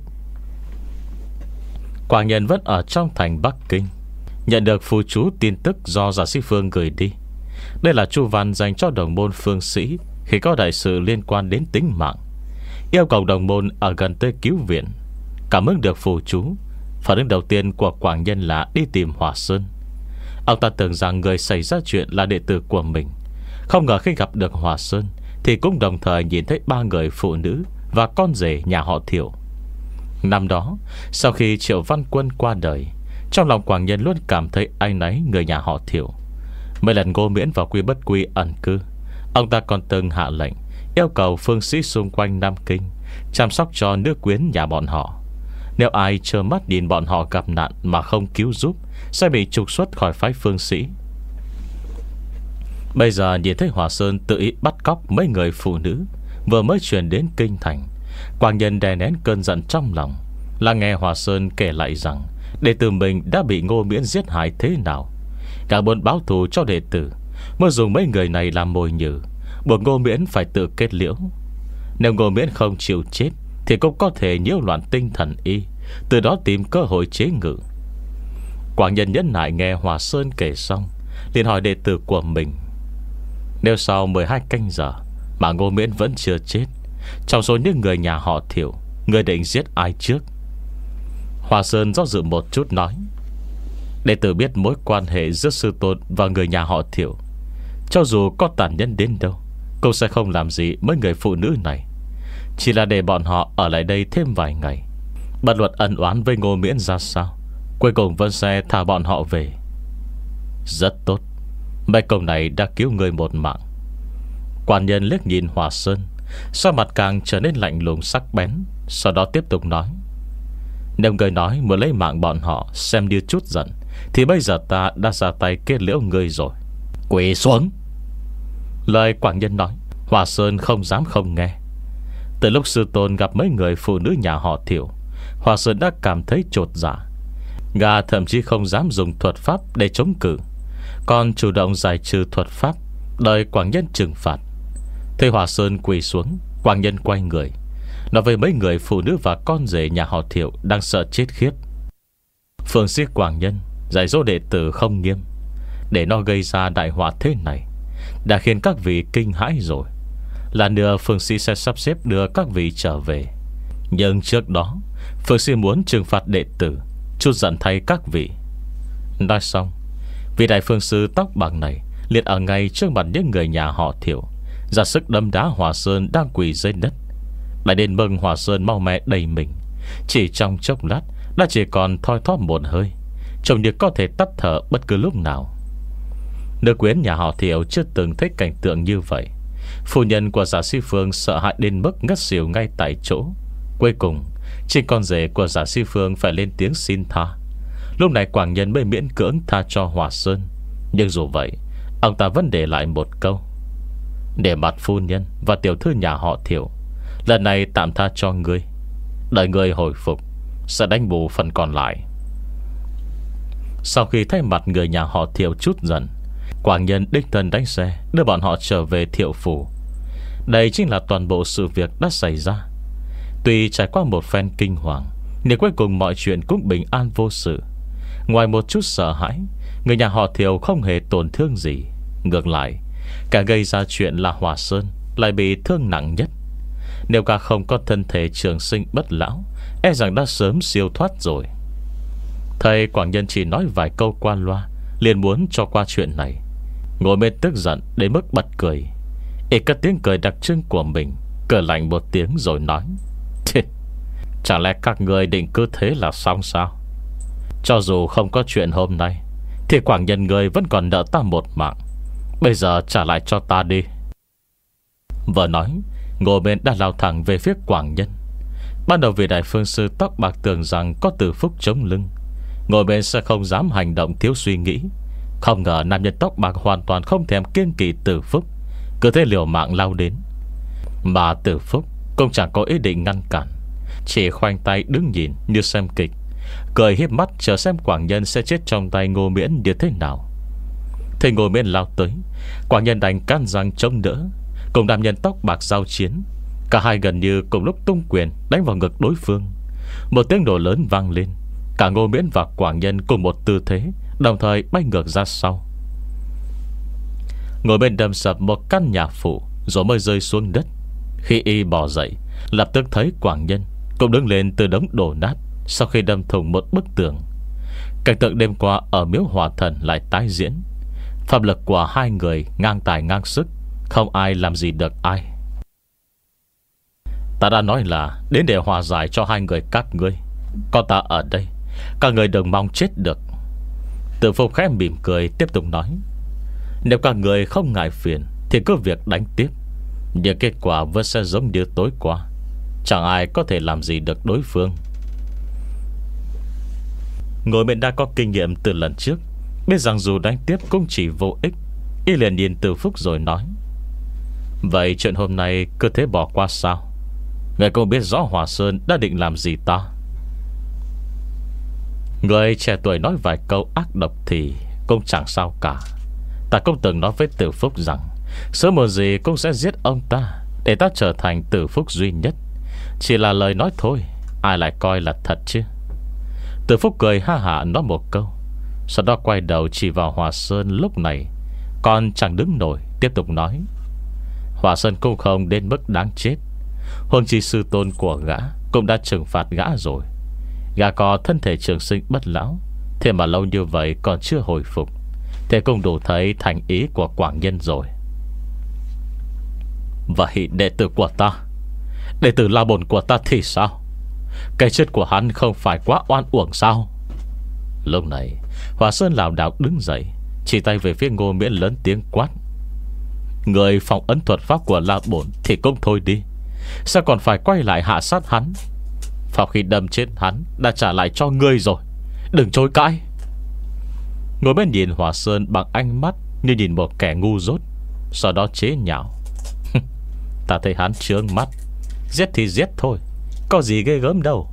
Quảng Nhân vẫn ở trong thành Bắc Kinh, nhận được phù chú tin tức do Giả Sĩ Phương gửi đi. Đây là chu văn dành cho đồng môn phương sĩ khi có đại sự liên quan đến tính mạng, yêu cầu đồng môn ở gần tới cứu viện. Cảm ứng được phù chú, phản ứng đầu tiên của Quảng Nhân là đi tìm Hòa Sơn. Ông ta tưởng rằng người xảy ra chuyện là đệ tử của mình, không ngờ khi gặp được Hòa Sơn thì cũng đồng thời nhìn thấy ba người phụ nữ và con rể nhà họ Thiệu. Năm đó, sau khi Triệu Văn Quân qua đời, trong lòng Quảng Nhân luôn cảm thấy áy náy người nhà họ Thiệu. Mấy lần Ngô Miễn vào quy bất quy ẩn cư, ông ta còn từng hạ lệnh yêu cầu phương sĩ xung quanh Nam Kinh chăm sóc cho nữ quyến nhà bọn họ. Nếu ai trơ mắt nhìn bọn họ gặp nạn mà không cứu giúp, sẽ bị trục xuất khỏi phái phương sĩ. Bây giờ nhìn thấy Hòa Sơn tự ý bắt cóc mấy người phụ nữ vừa mới chuyển đến kinh thành, Quảng Nhân đè nén cơn giận trong lòng, là nghe Hòa Sơn kể lại rằng đệ tử mình đã bị Ngô Miễn giết hại thế nào. Cả muốn báo thù cho đệ tử, mới dùng mấy người này làm mồi nhử, buộc Ngô Miễn phải tự kết liễu. Nếu Ngô Miễn không chịu chết thì cũng có thể nhiễu loạn tinh thần y, từ đó tìm cơ hội chế ngự. Quảng Nhân nhẫn nại nghe Hòa Sơn kể xong, liền hỏi đệ tử của mình: Nếu sau mười hai canh giờ mà Ngô Miễn vẫn chưa chết, trong số những người nhà họ Thiệu, người định giết ai trước? Hòa Sơn do dự một chút nói: Đệ tử biết mối quan hệ giữa sư tôn và người nhà họ Thiệu, cho dù có tàn nhẫn đến đâu cũng sẽ không làm gì mấy người phụ nữ này, chỉ là để bọn họ ở lại đây thêm vài ngày. Bất luận ân oán với Ngô Miễn ra sao, cuối cùng vẫn sẽ thả bọn họ về. Rất tốt, mấy công này đã cứu người một mạng. Quan Nhân liếc nhìn Hòa Sơn, sau mặt càng trở nên lạnh lùng sắc bén, sau đó tiếp tục nói: Nếu người nói muốn lấy mạng bọn họ xem như chút giận, thì bây giờ ta đã ra tay kết liễu ngươi rồi. Quỳ xuống! Lời Quảng Nhân nói, Hòa Sơn không dám không nghe. Từ lúc sư tôn gặp mấy người phụ nữ nhà họ Thiệu, Hòa Sơn đã cảm thấy chột dạ. Gã thậm chí không dám dùng thuật pháp để chống cự, còn chủ động giải trừ thuật pháp, đợi Quảng Nhân trừng phạt. Thấy Hòa Sơn quỳ xuống, Quảng Nhân quay người nói với mấy người phụ nữ và con rể nhà họ Thiệu đang sợ chết khiếp: Phương sĩ Quảng Nhân dạy dỗ đệ tử không nghiêm, để nó gây ra đại họa thế này đã khiến các vị kinh hãi rồi. Là nữa phương sĩ sẽ sắp xếp đưa các vị trở về, nhưng trước đó phương sĩ muốn trừng phạt đệ tử, chút giận thay các vị. Nói xong, vị đại phương sư tóc bạc này liệt ở ngay trước mặt những người nhà họ Thiệu, ra sức đâm đá Hòa Sơn đang quỳ dưới đất, lại đến mừng Hòa Sơn mau mẹ đầy mình. Chỉ trong chốc lát đã chỉ còn thoi thóp một hơi, trông như có thể tắt thở bất cứ lúc nào. Nữ quyến nhà họ Thiệu chưa từng thấy cảnh tượng như vậy. Phu nhân của Giả Sĩ Phương sợ hãi đến mức ngất xỉu ngay tại chỗ. Cuối cùng chỉ con rể của Giả Sĩ Phương phải lên tiếng xin tha. Lúc này Quảng Nhân mới miễn cưỡng tha cho Hòa Sơn, nhưng dù vậy ông ta vẫn để lại một câu: Để mặt phu nhân và tiểu thư nhà họ Thiệu, lần này tạm tha cho ngươi, đợi ngươi hồi phục sẽ đánh bù phần còn lại. Sau khi thay mặt người nhà họ Thiệu chút giận, Quảng Nhân đích thân đánh xe đưa bọn họ trở về Thiệu phủ. Đây chính là toàn bộ sự việc đã xảy ra. Tuy trải qua một phen kinh hoàng, nhưng cuối cùng mọi chuyện cũng bình an vô sự. Ngoài một chút sợ hãi, người nhà họ Thiệu không hề tổn thương gì. Ngược lại, cả gây ra chuyện là Hòa Sơn lại bị thương nặng nhất. Nếu cả không có thân thể trường sinh bất lão, e rằng đã sớm siêu thoát rồi. Thầy Quảng Nhân chỉ nói vài câu qua loa, liền muốn cho qua chuyện này. Ngồi bên tức giận đến mức bật cười, y cất tiếng cười đặc trưng của mình, cười lạnh một tiếng rồi nói: Chẳng lẽ các người định cứ thế là xong sao? Cho dù không có chuyện hôm nay, thì Quảng Nhân người vẫn còn nợ ta một mạng. Bây giờ trả lại cho ta đi. Vừa nói, ngồi bên đã lao thẳng về phía Quảng Nhân. Ban đầu vị đại phương sư tóc bạc tưởng rằng có Từ Phúc chống lưng, ngồi bên sẽ không dám hành động thiếu suy nghĩ. Không ngờ nam nhân tóc bạc hoàn toàn không thèm kiêng kỵ Từ Phúc, cứ thế liều mạng lao đến. Mà Từ Phúc cũng chẳng có ý định ngăn cản, chỉ khoanh tay đứng nhìn như xem kịch, cười hiếp mắt chờ xem Quảng Nhân sẽ chết trong tay Ngô Miễn như thế nào. Thì Ngô Miễn lao tới, Quảng Nhân đành can răng chống đỡ, cùng nam nhân tóc bạc giao chiến. Cả hai gần như cùng lúc tung quyền đánh vào ngực đối phương. Một tiếng nổ lớn vang lên. Cả Ngô Miễn và Quảng Nhân cùng một tư thế, đồng thời bay ngược ra sau. Ngồi bên đâm sập một căn nhà phụ, rồi mới rơi xuống đất. Khi y bò dậy, lập tức thấy Quảng Nhân cũng đứng lên từ đống đổ nát sau khi đâm thủng một bức tường. Cảnh tượng đêm qua ở miếu Hỏa Thần lại tái diễn. Pháp lực của hai người ngang tài ngang sức, không ai làm gì được ai. Ta đã nói là đến để hòa giải cho hai người các ngươi. Có ta ở đây, các người đừng mong chết được. Từ Phục khẽ mỉm cười tiếp tục nói: nếu các người không ngại phiền thì cứ việc đánh tiếp, nhưng kết quả vẫn sẽ giống như tối qua. Chẳng ai có thể làm gì được đối phương. Ngồi bên đã có kinh nghiệm từ lần trước, biết rằng dù đánh tiếp cũng chỉ vô ích. Y liền nhìn Từ Phúc rồi nói: vậy chuyện hôm nay cứ thế bỏ qua sao? Người cũng biết rõ Hòa Sơn đã định làm gì ta. Người trẻ tuổi nói vài câu ác độc thì cũng chẳng sao cả. Ta cũng từng nói với Từ Phúc rằng sớm một gì cũng sẽ giết ông ta, để ta trở thành Từ Phúc duy nhất. Chỉ là lời nói thôi, ai lại coi là thật chứ? Từ Phúc cười ha hả nói một câu, sau đó quay đầu chỉ vào Hòa Sơn lúc này còn chẳng đứng nổi, tiếp tục nói: Hòa Sơn cũng không đến mức đáng chết. Huống chi sư tôn của gã cũng đã trừng phạt gã rồi. Gã có thân thể trường sinh bất lão, thế mà lâu như vậy còn chưa hồi phục, thế cũng đủ thấy thành ý của Quảng Nhân rồi. Vậy đệ tử của ta, đệ tử La Bồn của ta thì sao? Cái chết của hắn không phải quá oan uổng sao? Lúc này Hòa Sơn lảo đảo đứng dậy, chỉ tay về phía Ngô Miễn lớn tiếng quát: người phòng ấn thuật pháp của La Bồn thì cũng thôi đi, sao còn phải quay lại hạ sát hắn? Pháp khi đâm chết hắn đã trả lại cho ngươi rồi, đừng chối cãi. Ngồi bên nhìn Hòa Sơn bằng ánh mắt như nhìn một kẻ ngu dốt, sau đó chế nhạo: ta thấy hắn trướng mắt, giết thì giết thôi, có gì ghê gớm đâu.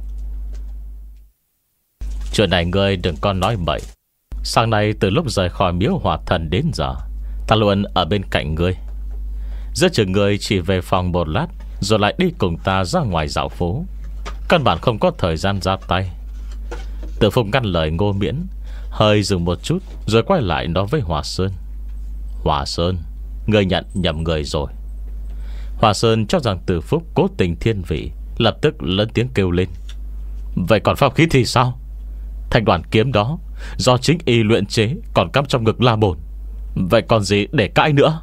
Chuyện này ngươi đừng có nói bậy. Sáng nay từ lúc rời khỏi miếu Hỏa Thần đến giờ, ta luôn ở bên cạnh ngươi. Giữa chừng ngươi chỉ về phòng một lát, rồi lại đi cùng ta ra ngoài dạo phố, căn bản không có thời gian ra tay. Từ Phúc ngăn lời Ngô Miễn, hơi dừng một chút, rồi quay lại nói với Hòa Sơn: Hòa Sơn, ngươi nhận nhầm người rồi. Hòa Sơn cho rằng Từ Phúc cố tình thiên vị, lập tức lớn tiếng kêu lên: vậy còn pháp khí thì sao? Thanh đoàn kiếm đó do chính y luyện chế, còn cắm trong ngực La Bồn, vậy còn gì để cãi nữa?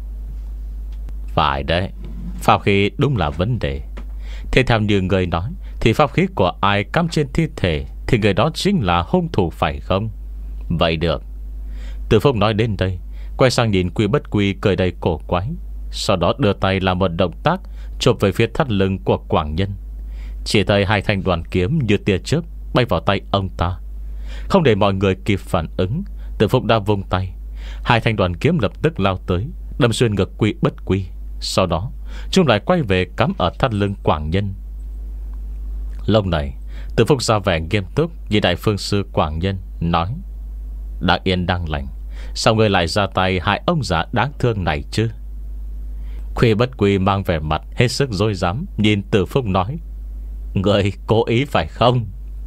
Phải đấy, pháp khí đúng là vấn đề. Thế theo như người nói thì pháp khí của ai cắm trên thi thể thì người đó chính là hung thủ phải không? Vậy được. Từ Phúc nói đến đây, quay sang nhìn Quy Bất Quy cười đầy cổ quái, sau đó đưa tay làm một động tác chộp về phía thắt lưng của Quảng Nhân. Chỉ thấy hai thanh đoàn kiếm như tia chớp bay vào tay ông ta. Không để mọi người kịp phản ứng, Từ Phúc đã vung tay, hai thanh đoàn kiếm lập tức lao tới, đâm xuyên ngực Quy Bất Quy. Sau đó chúng lại quay về cắm ở thắt lưng Quảng Nhân. Lúc này Từ Phúc ra vẻ nghiêm túc nhìn Đại Phương Sư Quảng Nhân, nói: đang yên đang lành, sao ngươi lại ra tay hại ông già đáng thương này chứ? Quy Bất Quy mang vẻ mặt hết sức dối dám, nhìn Từ Phúc nói: ngươi cố ý phải không?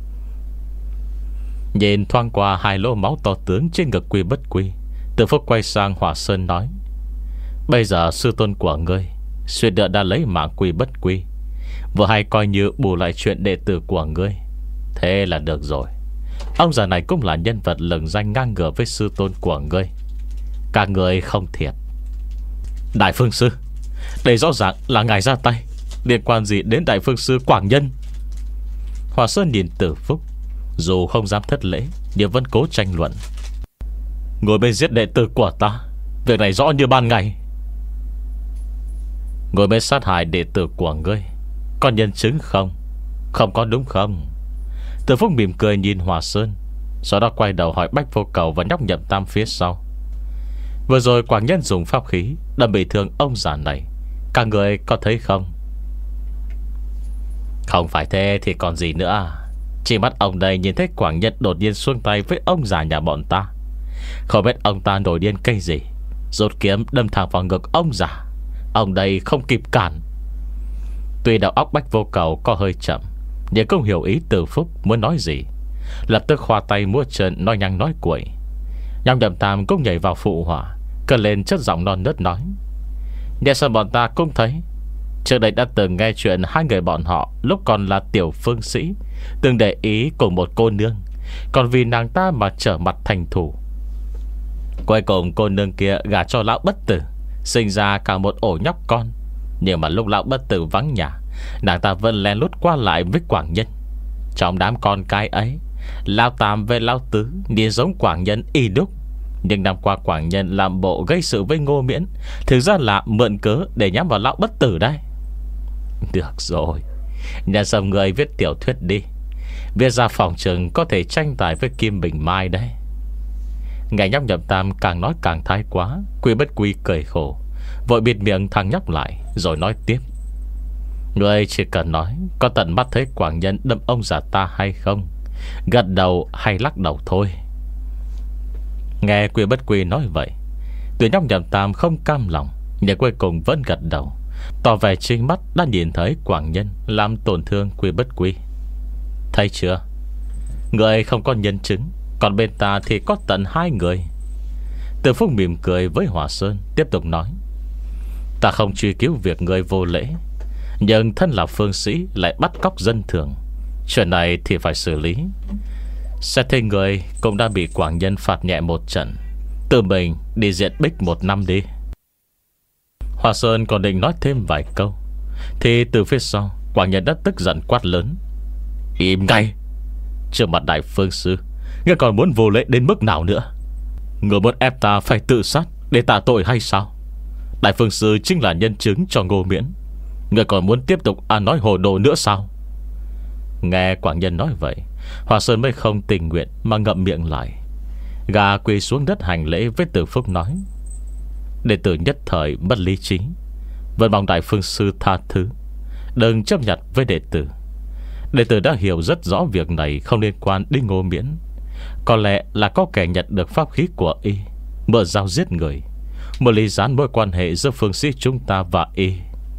Nhìn thoáng qua hai lỗ máu to tướng trên ngực Quy Bất Quy, Từ Phúc quay sang Hòa Sơn nói: bây giờ sư tôn của ngươi suýt nữa đã lấy mạng Quy Bất Quy, vừa hay coi như bù lại chuyện đệ tử của ngươi. Thế là được rồi. Ông già này cũng là nhân vật lừng danh ngang ngửa với sư tôn của ngươi. Các ngươi không thiệt. Đại Phương Sư, đây rõ ràng là ngài ra tay, liên quan gì đến Đại Phương Sư Quảng Nhân? Hòa Sơn nhìn Từ Phúc, dù không dám thất lễ nhưng vẫn cố tranh luận: ngồi bên giết đệ tử của ta, việc này rõ như ban ngày. Ngồi bên sát hại đệ tử của ngươi, có nhân chứng không? Không có đúng không? Từ Phúc mỉm cười nhìn Hòa Sơn, sau đó quay đầu hỏi Bách Vô Cầu và Nhóc Nhậm Tam phía sau: vừa rồi Quảng Nhân dùng pháp khí đâm bị thương ông già này, các người có thấy không? Không phải thế thì còn gì nữa. Chỉ mắt ông đây nhìn thấy Quảng Nhân đột nhiên xuống tay với ông già nhà bọn ta. Không biết ông ta nổi điên cây gì, rút kiếm đâm thẳng vào ngực ông già. Ông đây không kịp cản. Tuy đầu óc Bách Vô Cầu có hơi chậm, nhưng không hiểu ý Từ Phúc muốn nói gì, lập tức khoa tay múa chân nói nhăng nói cuội. Nhong Đậm Tam cũng nhảy vào phụ họa, cất lên chất giọng non nớt nói: "Nhà sao bọn ta cũng thấy, trước đây đã từng nghe chuyện hai người bọn họ lúc còn là tiểu phương sĩ từng để ý cùng một cô nương, còn vì nàng ta mà trở mặt thành thù. Cuối cùng cô nương kia gả cho lão bất tử, sinh ra cả một ổ nhóc con. Nhưng mà lúc lão bất tử vắng nhà, nàng ta vẫn lén lút qua lại với Quảng Nhân. Trong đám con cái ấy, lão Tam với lão Tứ nhìn giống Quảng Nhân y đúc. Nhưng năm qua Quảng Nhân làm bộ gây sự với Ngô Miễn, thực ra là mượn cớ để nhắm vào lão bất tử đây." "Được rồi, nhà dòng người viết tiểu thuyết đi, viết ra phòng trường có thể tranh tài với Kim Bình Mai đấy." Nghe nhóc Nhậm Tam càng nói càng thái quá, Quy Bất Quy cười khổ, vội bịt miệng thằng nhóc lại, rồi nói tiếp: "Ngươi chỉ cần nói có tận mắt thấy Quảng Nhân đâm ông già ta hay không, gật đầu hay lắc đầu thôi." Nghe Quy Bất Quy nói vậy, tuy nhóc Nhậm Tam không cam lòng, nhưng cuối cùng vẫn gật đầu, tỏ vẻ chính mắt đã nhìn thấy Quảng Nhân làm tổn thương Quy Bất Quy. "Thấy chưa, người không có nhân chứng, còn bên ta thì có tận hai người." Từ Phúc mỉm cười với Hòa Sơn, tiếp tục nói: "Ta không truy cứu việc người vô lễ, nhưng thân là phương sĩ lại bắt cóc dân thường, chuyện này thì phải xử lý. Xét thấy người cũng đã bị Quảng Nhân phạt nhẹ một trận, tự mình đi diện bích một năm đi." Hòa Sơn còn định nói thêm vài câu, thì từ phía sau Quảng Nhân đã tức giận quát lớn: "Im ngay! Trước mặt đại phương sư, ngươi còn muốn vô lễ đến mức nào nữa? Ngươi muốn ép ta phải tự sát để tạ tội hay sao? Đại phương sư chính là nhân chứng cho Ngô Miễn, ngươi còn muốn tiếp tục à nói hồ đồ nữa sao?" Nghe Quảng Nhân nói vậy, Hòa Sơn mới không tình nguyện mà ngậm miệng lại. Gà quỳ xuống đất hành lễ với Từ Phúc nói: "Đệ tử nhất thời mất lý trí, vẫn mong đại phương sư tha thứ, đừng chấp nhận với đệ tử. Đệ tử đã hiểu rất rõ việc này không liên quan đến Ngô Miễn. Có lẽ là có kẻ nhận được pháp khí của y, mượn dao giết người, mượn lý gián mối quan hệ giữa phương sĩ chúng ta và y."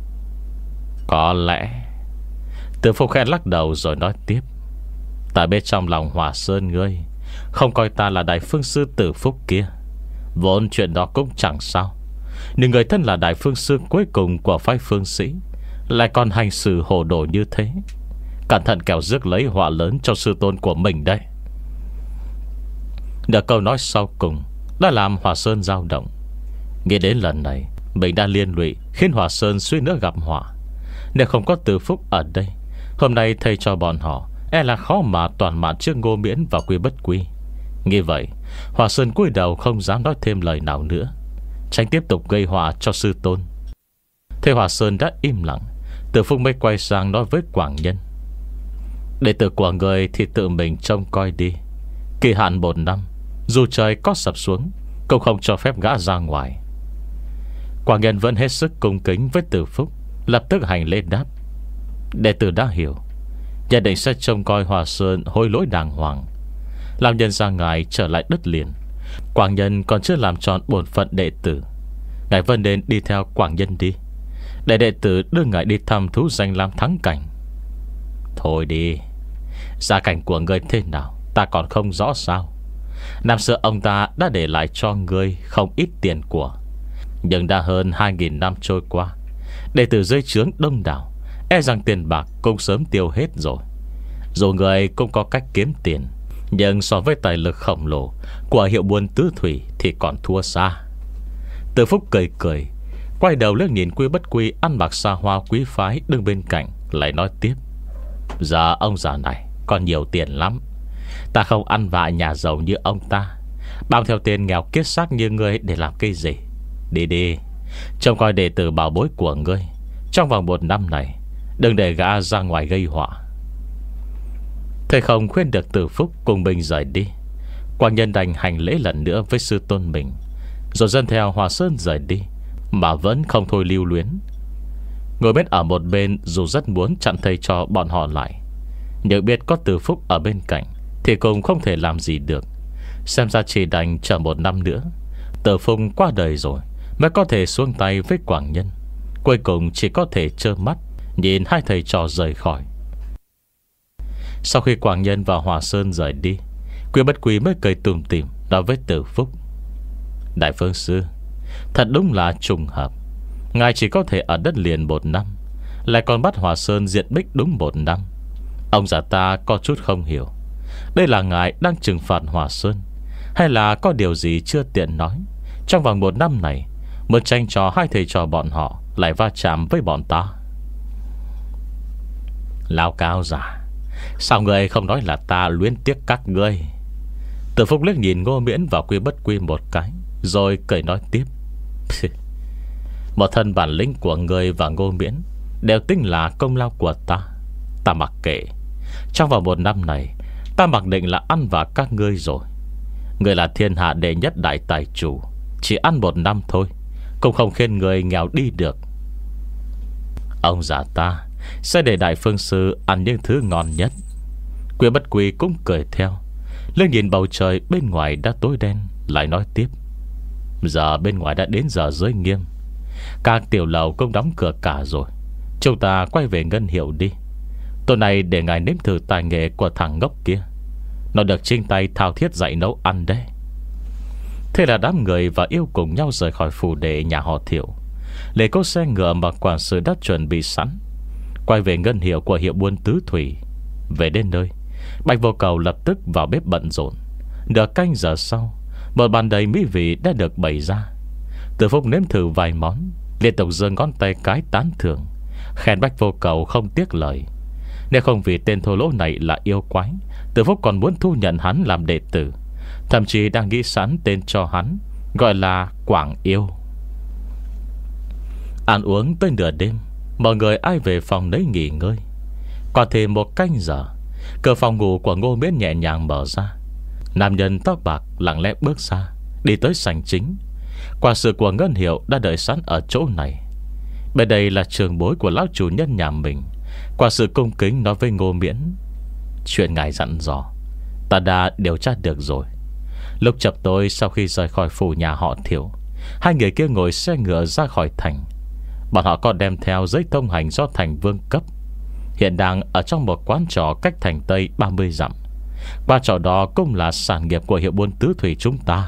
"Có lẽ." Từ Phúc khẽ lắc đầu rồi nói tiếp: "Ta biết trong lòng Hòa Sơn ngươi không coi ta là đại phương sư Từ Phúc kia, vốn chuyện đó cũng chẳng sao. Nhưng người thân là đại phương sư cuối cùng của phái phương sĩ lại còn hành xử hồ đồ như thế, cẩn thận kẻo rước lấy họa lớn cho sư tôn của mình đây." Được câu nói sau cùng đã làm Hòa Sơn dao động. Nghĩ đến lần này mình đã liên lụy khiến Hòa Sơn suýt nữa gặp họa. Nếu không có Từ Phúc ở đây, hôm nay thầy cho bọn họ e là khó mà toàn mạn trước Ngô Miễn và Quy Bất Quy. Nghĩ vậy, Hòa Sơn cúi đầu không dám nói thêm lời nào nữa, tránh tiếp tục gây họa cho sư tôn. Thế Hòa Sơn đã im lặng, Từ Phúc mới quay sang nói với Quảng Nhân: "Đệ tử của người thì tự mình trông coi đi. Kỳ hạn một năm, dù trời có sập xuống cũng không cho phép gã ra ngoài." Quảng Nhân vẫn hết sức cung kính với Từ Phúc, lập tức hành lễ đáp: "Đệ tử đã hiểu, nhất định sẽ trông coi Hòa Sơn hối lỗi đàng hoàng, làm nhân ra ngài trở lại đất liền. Quảng Nhân còn chưa làm tròn bổn phận đệ tử, ngài vẫn nên đi theo Quảng Nhân đi, để đệ tử đưa ngài đi thăm thú danh lam thắng cảnh." "Thôi đi, gia cảnh của ngươi thế nào ta còn không rõ sao? Năm xưa ông ta đã để lại cho ngươi không ít tiền của, nhưng đã hơn hai nghìn năm trôi qua, đệ tử dưới trướng đông đảo, e rằng tiền bạc cũng sớm tiêu hết rồi. Dù người cũng có cách kiếm tiền, nhưng so với tài lực khổng lồ của hiệu buôn tứ thủy thì còn thua xa." Từ Phúc cười cười, quay đầu liếc nhìn Quy Bất Quy ăn mặc xa hoa quý phái đứng bên cạnh, lại nói tiếp: "Giờ ông già này còn nhiều tiền lắm, ta không ăn vạ nhà giàu như ông ta, bao theo tiền nghèo kiết xác như ngươi để làm cái gì? Đi đi, trông coi đệ tử bảo bối của ngươi, trong vòng một năm này đừng để gã ra ngoài gây họa." Thầy không khuyên được Từ Phúc cùng mình rời đi. Quảng Nhân đành hành lễ lần nữa với sư tôn mình, rồi dân theo Hòa Sơn rời đi, mà vẫn không thôi lưu luyến. Ngồi bên ở một bên, dù rất muốn chặn thầy cho bọn họ lại, nhưng biết có Từ Phúc ở bên cạnh thì cũng không thể làm gì được. Xem ra chỉ đành chờ một năm nữa Từ Phúc qua đời rồi mới có thể xuống tay với Quảng Nhân. Cuối cùng chỉ có thể trơ mắt nhìn hai thầy trò rời khỏi. Sau khi Quảng Nhân và Hòa Sơn rời đi, Quy Bất Quy mới cười tủm tỉm nói với Từ Phúc: Đại Phương Sư, thật đúng là trùng hợp, ngài chỉ có thể ở đất liền một năm, lại còn bắt Hòa Sơn diệt Bích đúng một năm. Ông già ta có chút không hiểu, đây là ngài đang trừng phạt Hòa Sơn, hay là có điều gì chưa tiện nói? Trong vòng một năm này muốn tranh cho hai thầy trò bọn họ lại va chạm với bọn ta. Lão Cao già, sao ngươi không nói là ta luyến tiếc các ngươi? Từ Phúc liếc nhìn Ngô Miễn và Quy Bất Quy một cái, rồi cười nói tiếp: Một thân bản lĩnh của ngươi và Ngô Miễn đều tính là công lao của ta. Ta mặc kệ. Trong vòng một năm này ta mặc định là ăn vạ các ngươi rồi. Ngươi là thiên hạ đệ nhất đại tài chủ, chỉ ăn một năm thôi cũng không khiến người nghèo đi được. Ông già ta sẽ để Đại Phương Sư ăn những thứ ngon nhất. Quy Bất Quy cũng cười theo, lên nhìn bầu trời bên ngoài đã tối đen, lại nói tiếp: Giờ bên ngoài đã đến giờ giới nghiêm, các tiểu lầu cũng đóng cửa cả rồi. Chúng ta quay về Ngân Hiệu đi. Tối nay để ngài nếm thử tài nghệ của thằng ngốc kia, nó được chính tay thao thiết dạy nấu ăn đấy. Thế là đám người và yêu cùng nhau rời khỏi phủ đệ nhà họ Thiệu, lấy cỗ xe ngựa mà quản sự đã chuẩn bị sẵn, quay về Ngân Hiệu của hiệu buôn Tứ Thủy. Về đến nơi, Bạch Vô Cầu lập tức vào bếp bận rộn. Nửa canh giờ sau, một bàn đầy mỹ vị đã được bày ra. Từ Phúc nếm thử vài món, liên tục giơ ngón tay cái tán thưởng, khen Bạch Vô Cầu không tiếc lời. Nếu không vì tên thô lỗ này là yêu quái, Từ Phúc còn muốn thu nhận hắn làm đệ tử, thậm chí đang nghĩ sẵn tên cho hắn, gọi là Quảng Yêu. Ăn uống tới nửa đêm, mọi người ai về phòng nấy nghỉ ngơi. Qua thêm một canh giờ, cửa phòng ngủ của Ngô Miễn nhẹ nhàng mở ra. Nam nhân tóc bạc lặng lẽ bước ra, đi tới sảnh chính. Quản sự của Ngân Hiệu đã đợi sẵn ở chỗ này. Bên đây là trường bối của lão chủ nhân nhà mình. Quản sự cung kính nói với Ngô Miễn: Chuyện ngài dặn dò ta đã điều tra được rồi. Lúc chập tối sau khi rời khỏi phủ nhà họ Thiệu, hai người kia ngồi xe ngựa ra khỏi thành. Bọn họ có đem theo giấy thông hành do thành vương cấp, hiện đang ở trong một quán trọ cách thành Tây ba mươi dặm. Quán trọ đó cũng là sản nghiệp của hiệu buôn Tứ Thủy chúng ta.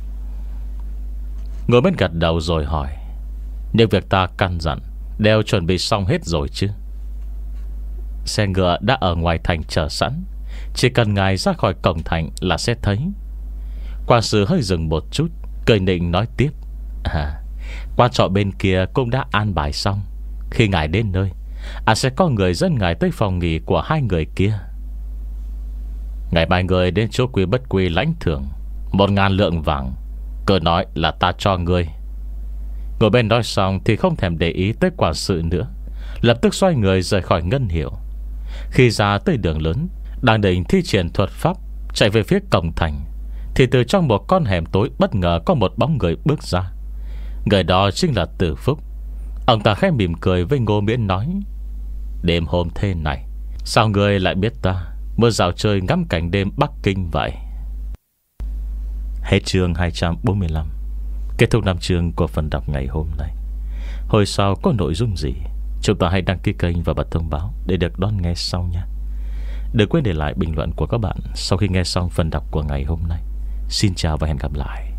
Ngồi bên gật đầu rồi hỏi: Nhưng việc ta căn dặn đều chuẩn bị xong hết rồi chứ? Xe ngựa đã ở ngoài thành chờ sẵn, chỉ cần ngài ra khỏi cổng thành là sẽ thấy. Quan sư hơi dừng một chút, cười nịnh nói tiếp: À, quan trọ bên kia cũng đã an bài xong. Khi ngài đến nơi, à sẽ có người dẫn ngài tới phòng nghỉ của hai người kia. Ngày mai người đến chỗ Quy Bất Quy lãnh thưởng một ngàn lượng vàng, cứ nói là ta cho ngươi. Ngồi bên nói xong thì không thèm để ý tới quản sự nữa, lập tức xoay người rời khỏi Ngân Hiệu. Khi ra tới đường lớn, đang định thi triển thuật pháp chạy về phía cổng thành, thì từ trong một con hẻm tối bất ngờ có một bóng người bước ra. Người đó chính là Từ Phúc. Ông ta khẽ mỉm cười với Ngô Miễn nói: Đêm hôm thế này, sao ngươi lại biết ta mới dạo chơi ngắm cảnh đêm Bắc Kinh vậy? Hết chương hai trăm bốn mươi lăm. Kết thúc năm chương của phần đọc ngày hôm nay. Hồi sau có nội dung gì, chúng ta hãy đăng ký kênh và bật thông báo để được đón nghe sau nhé. Đừng quên để lại bình luận của các bạn sau khi nghe xong phần đọc của ngày hôm nay. Xin chào và hẹn gặp lại.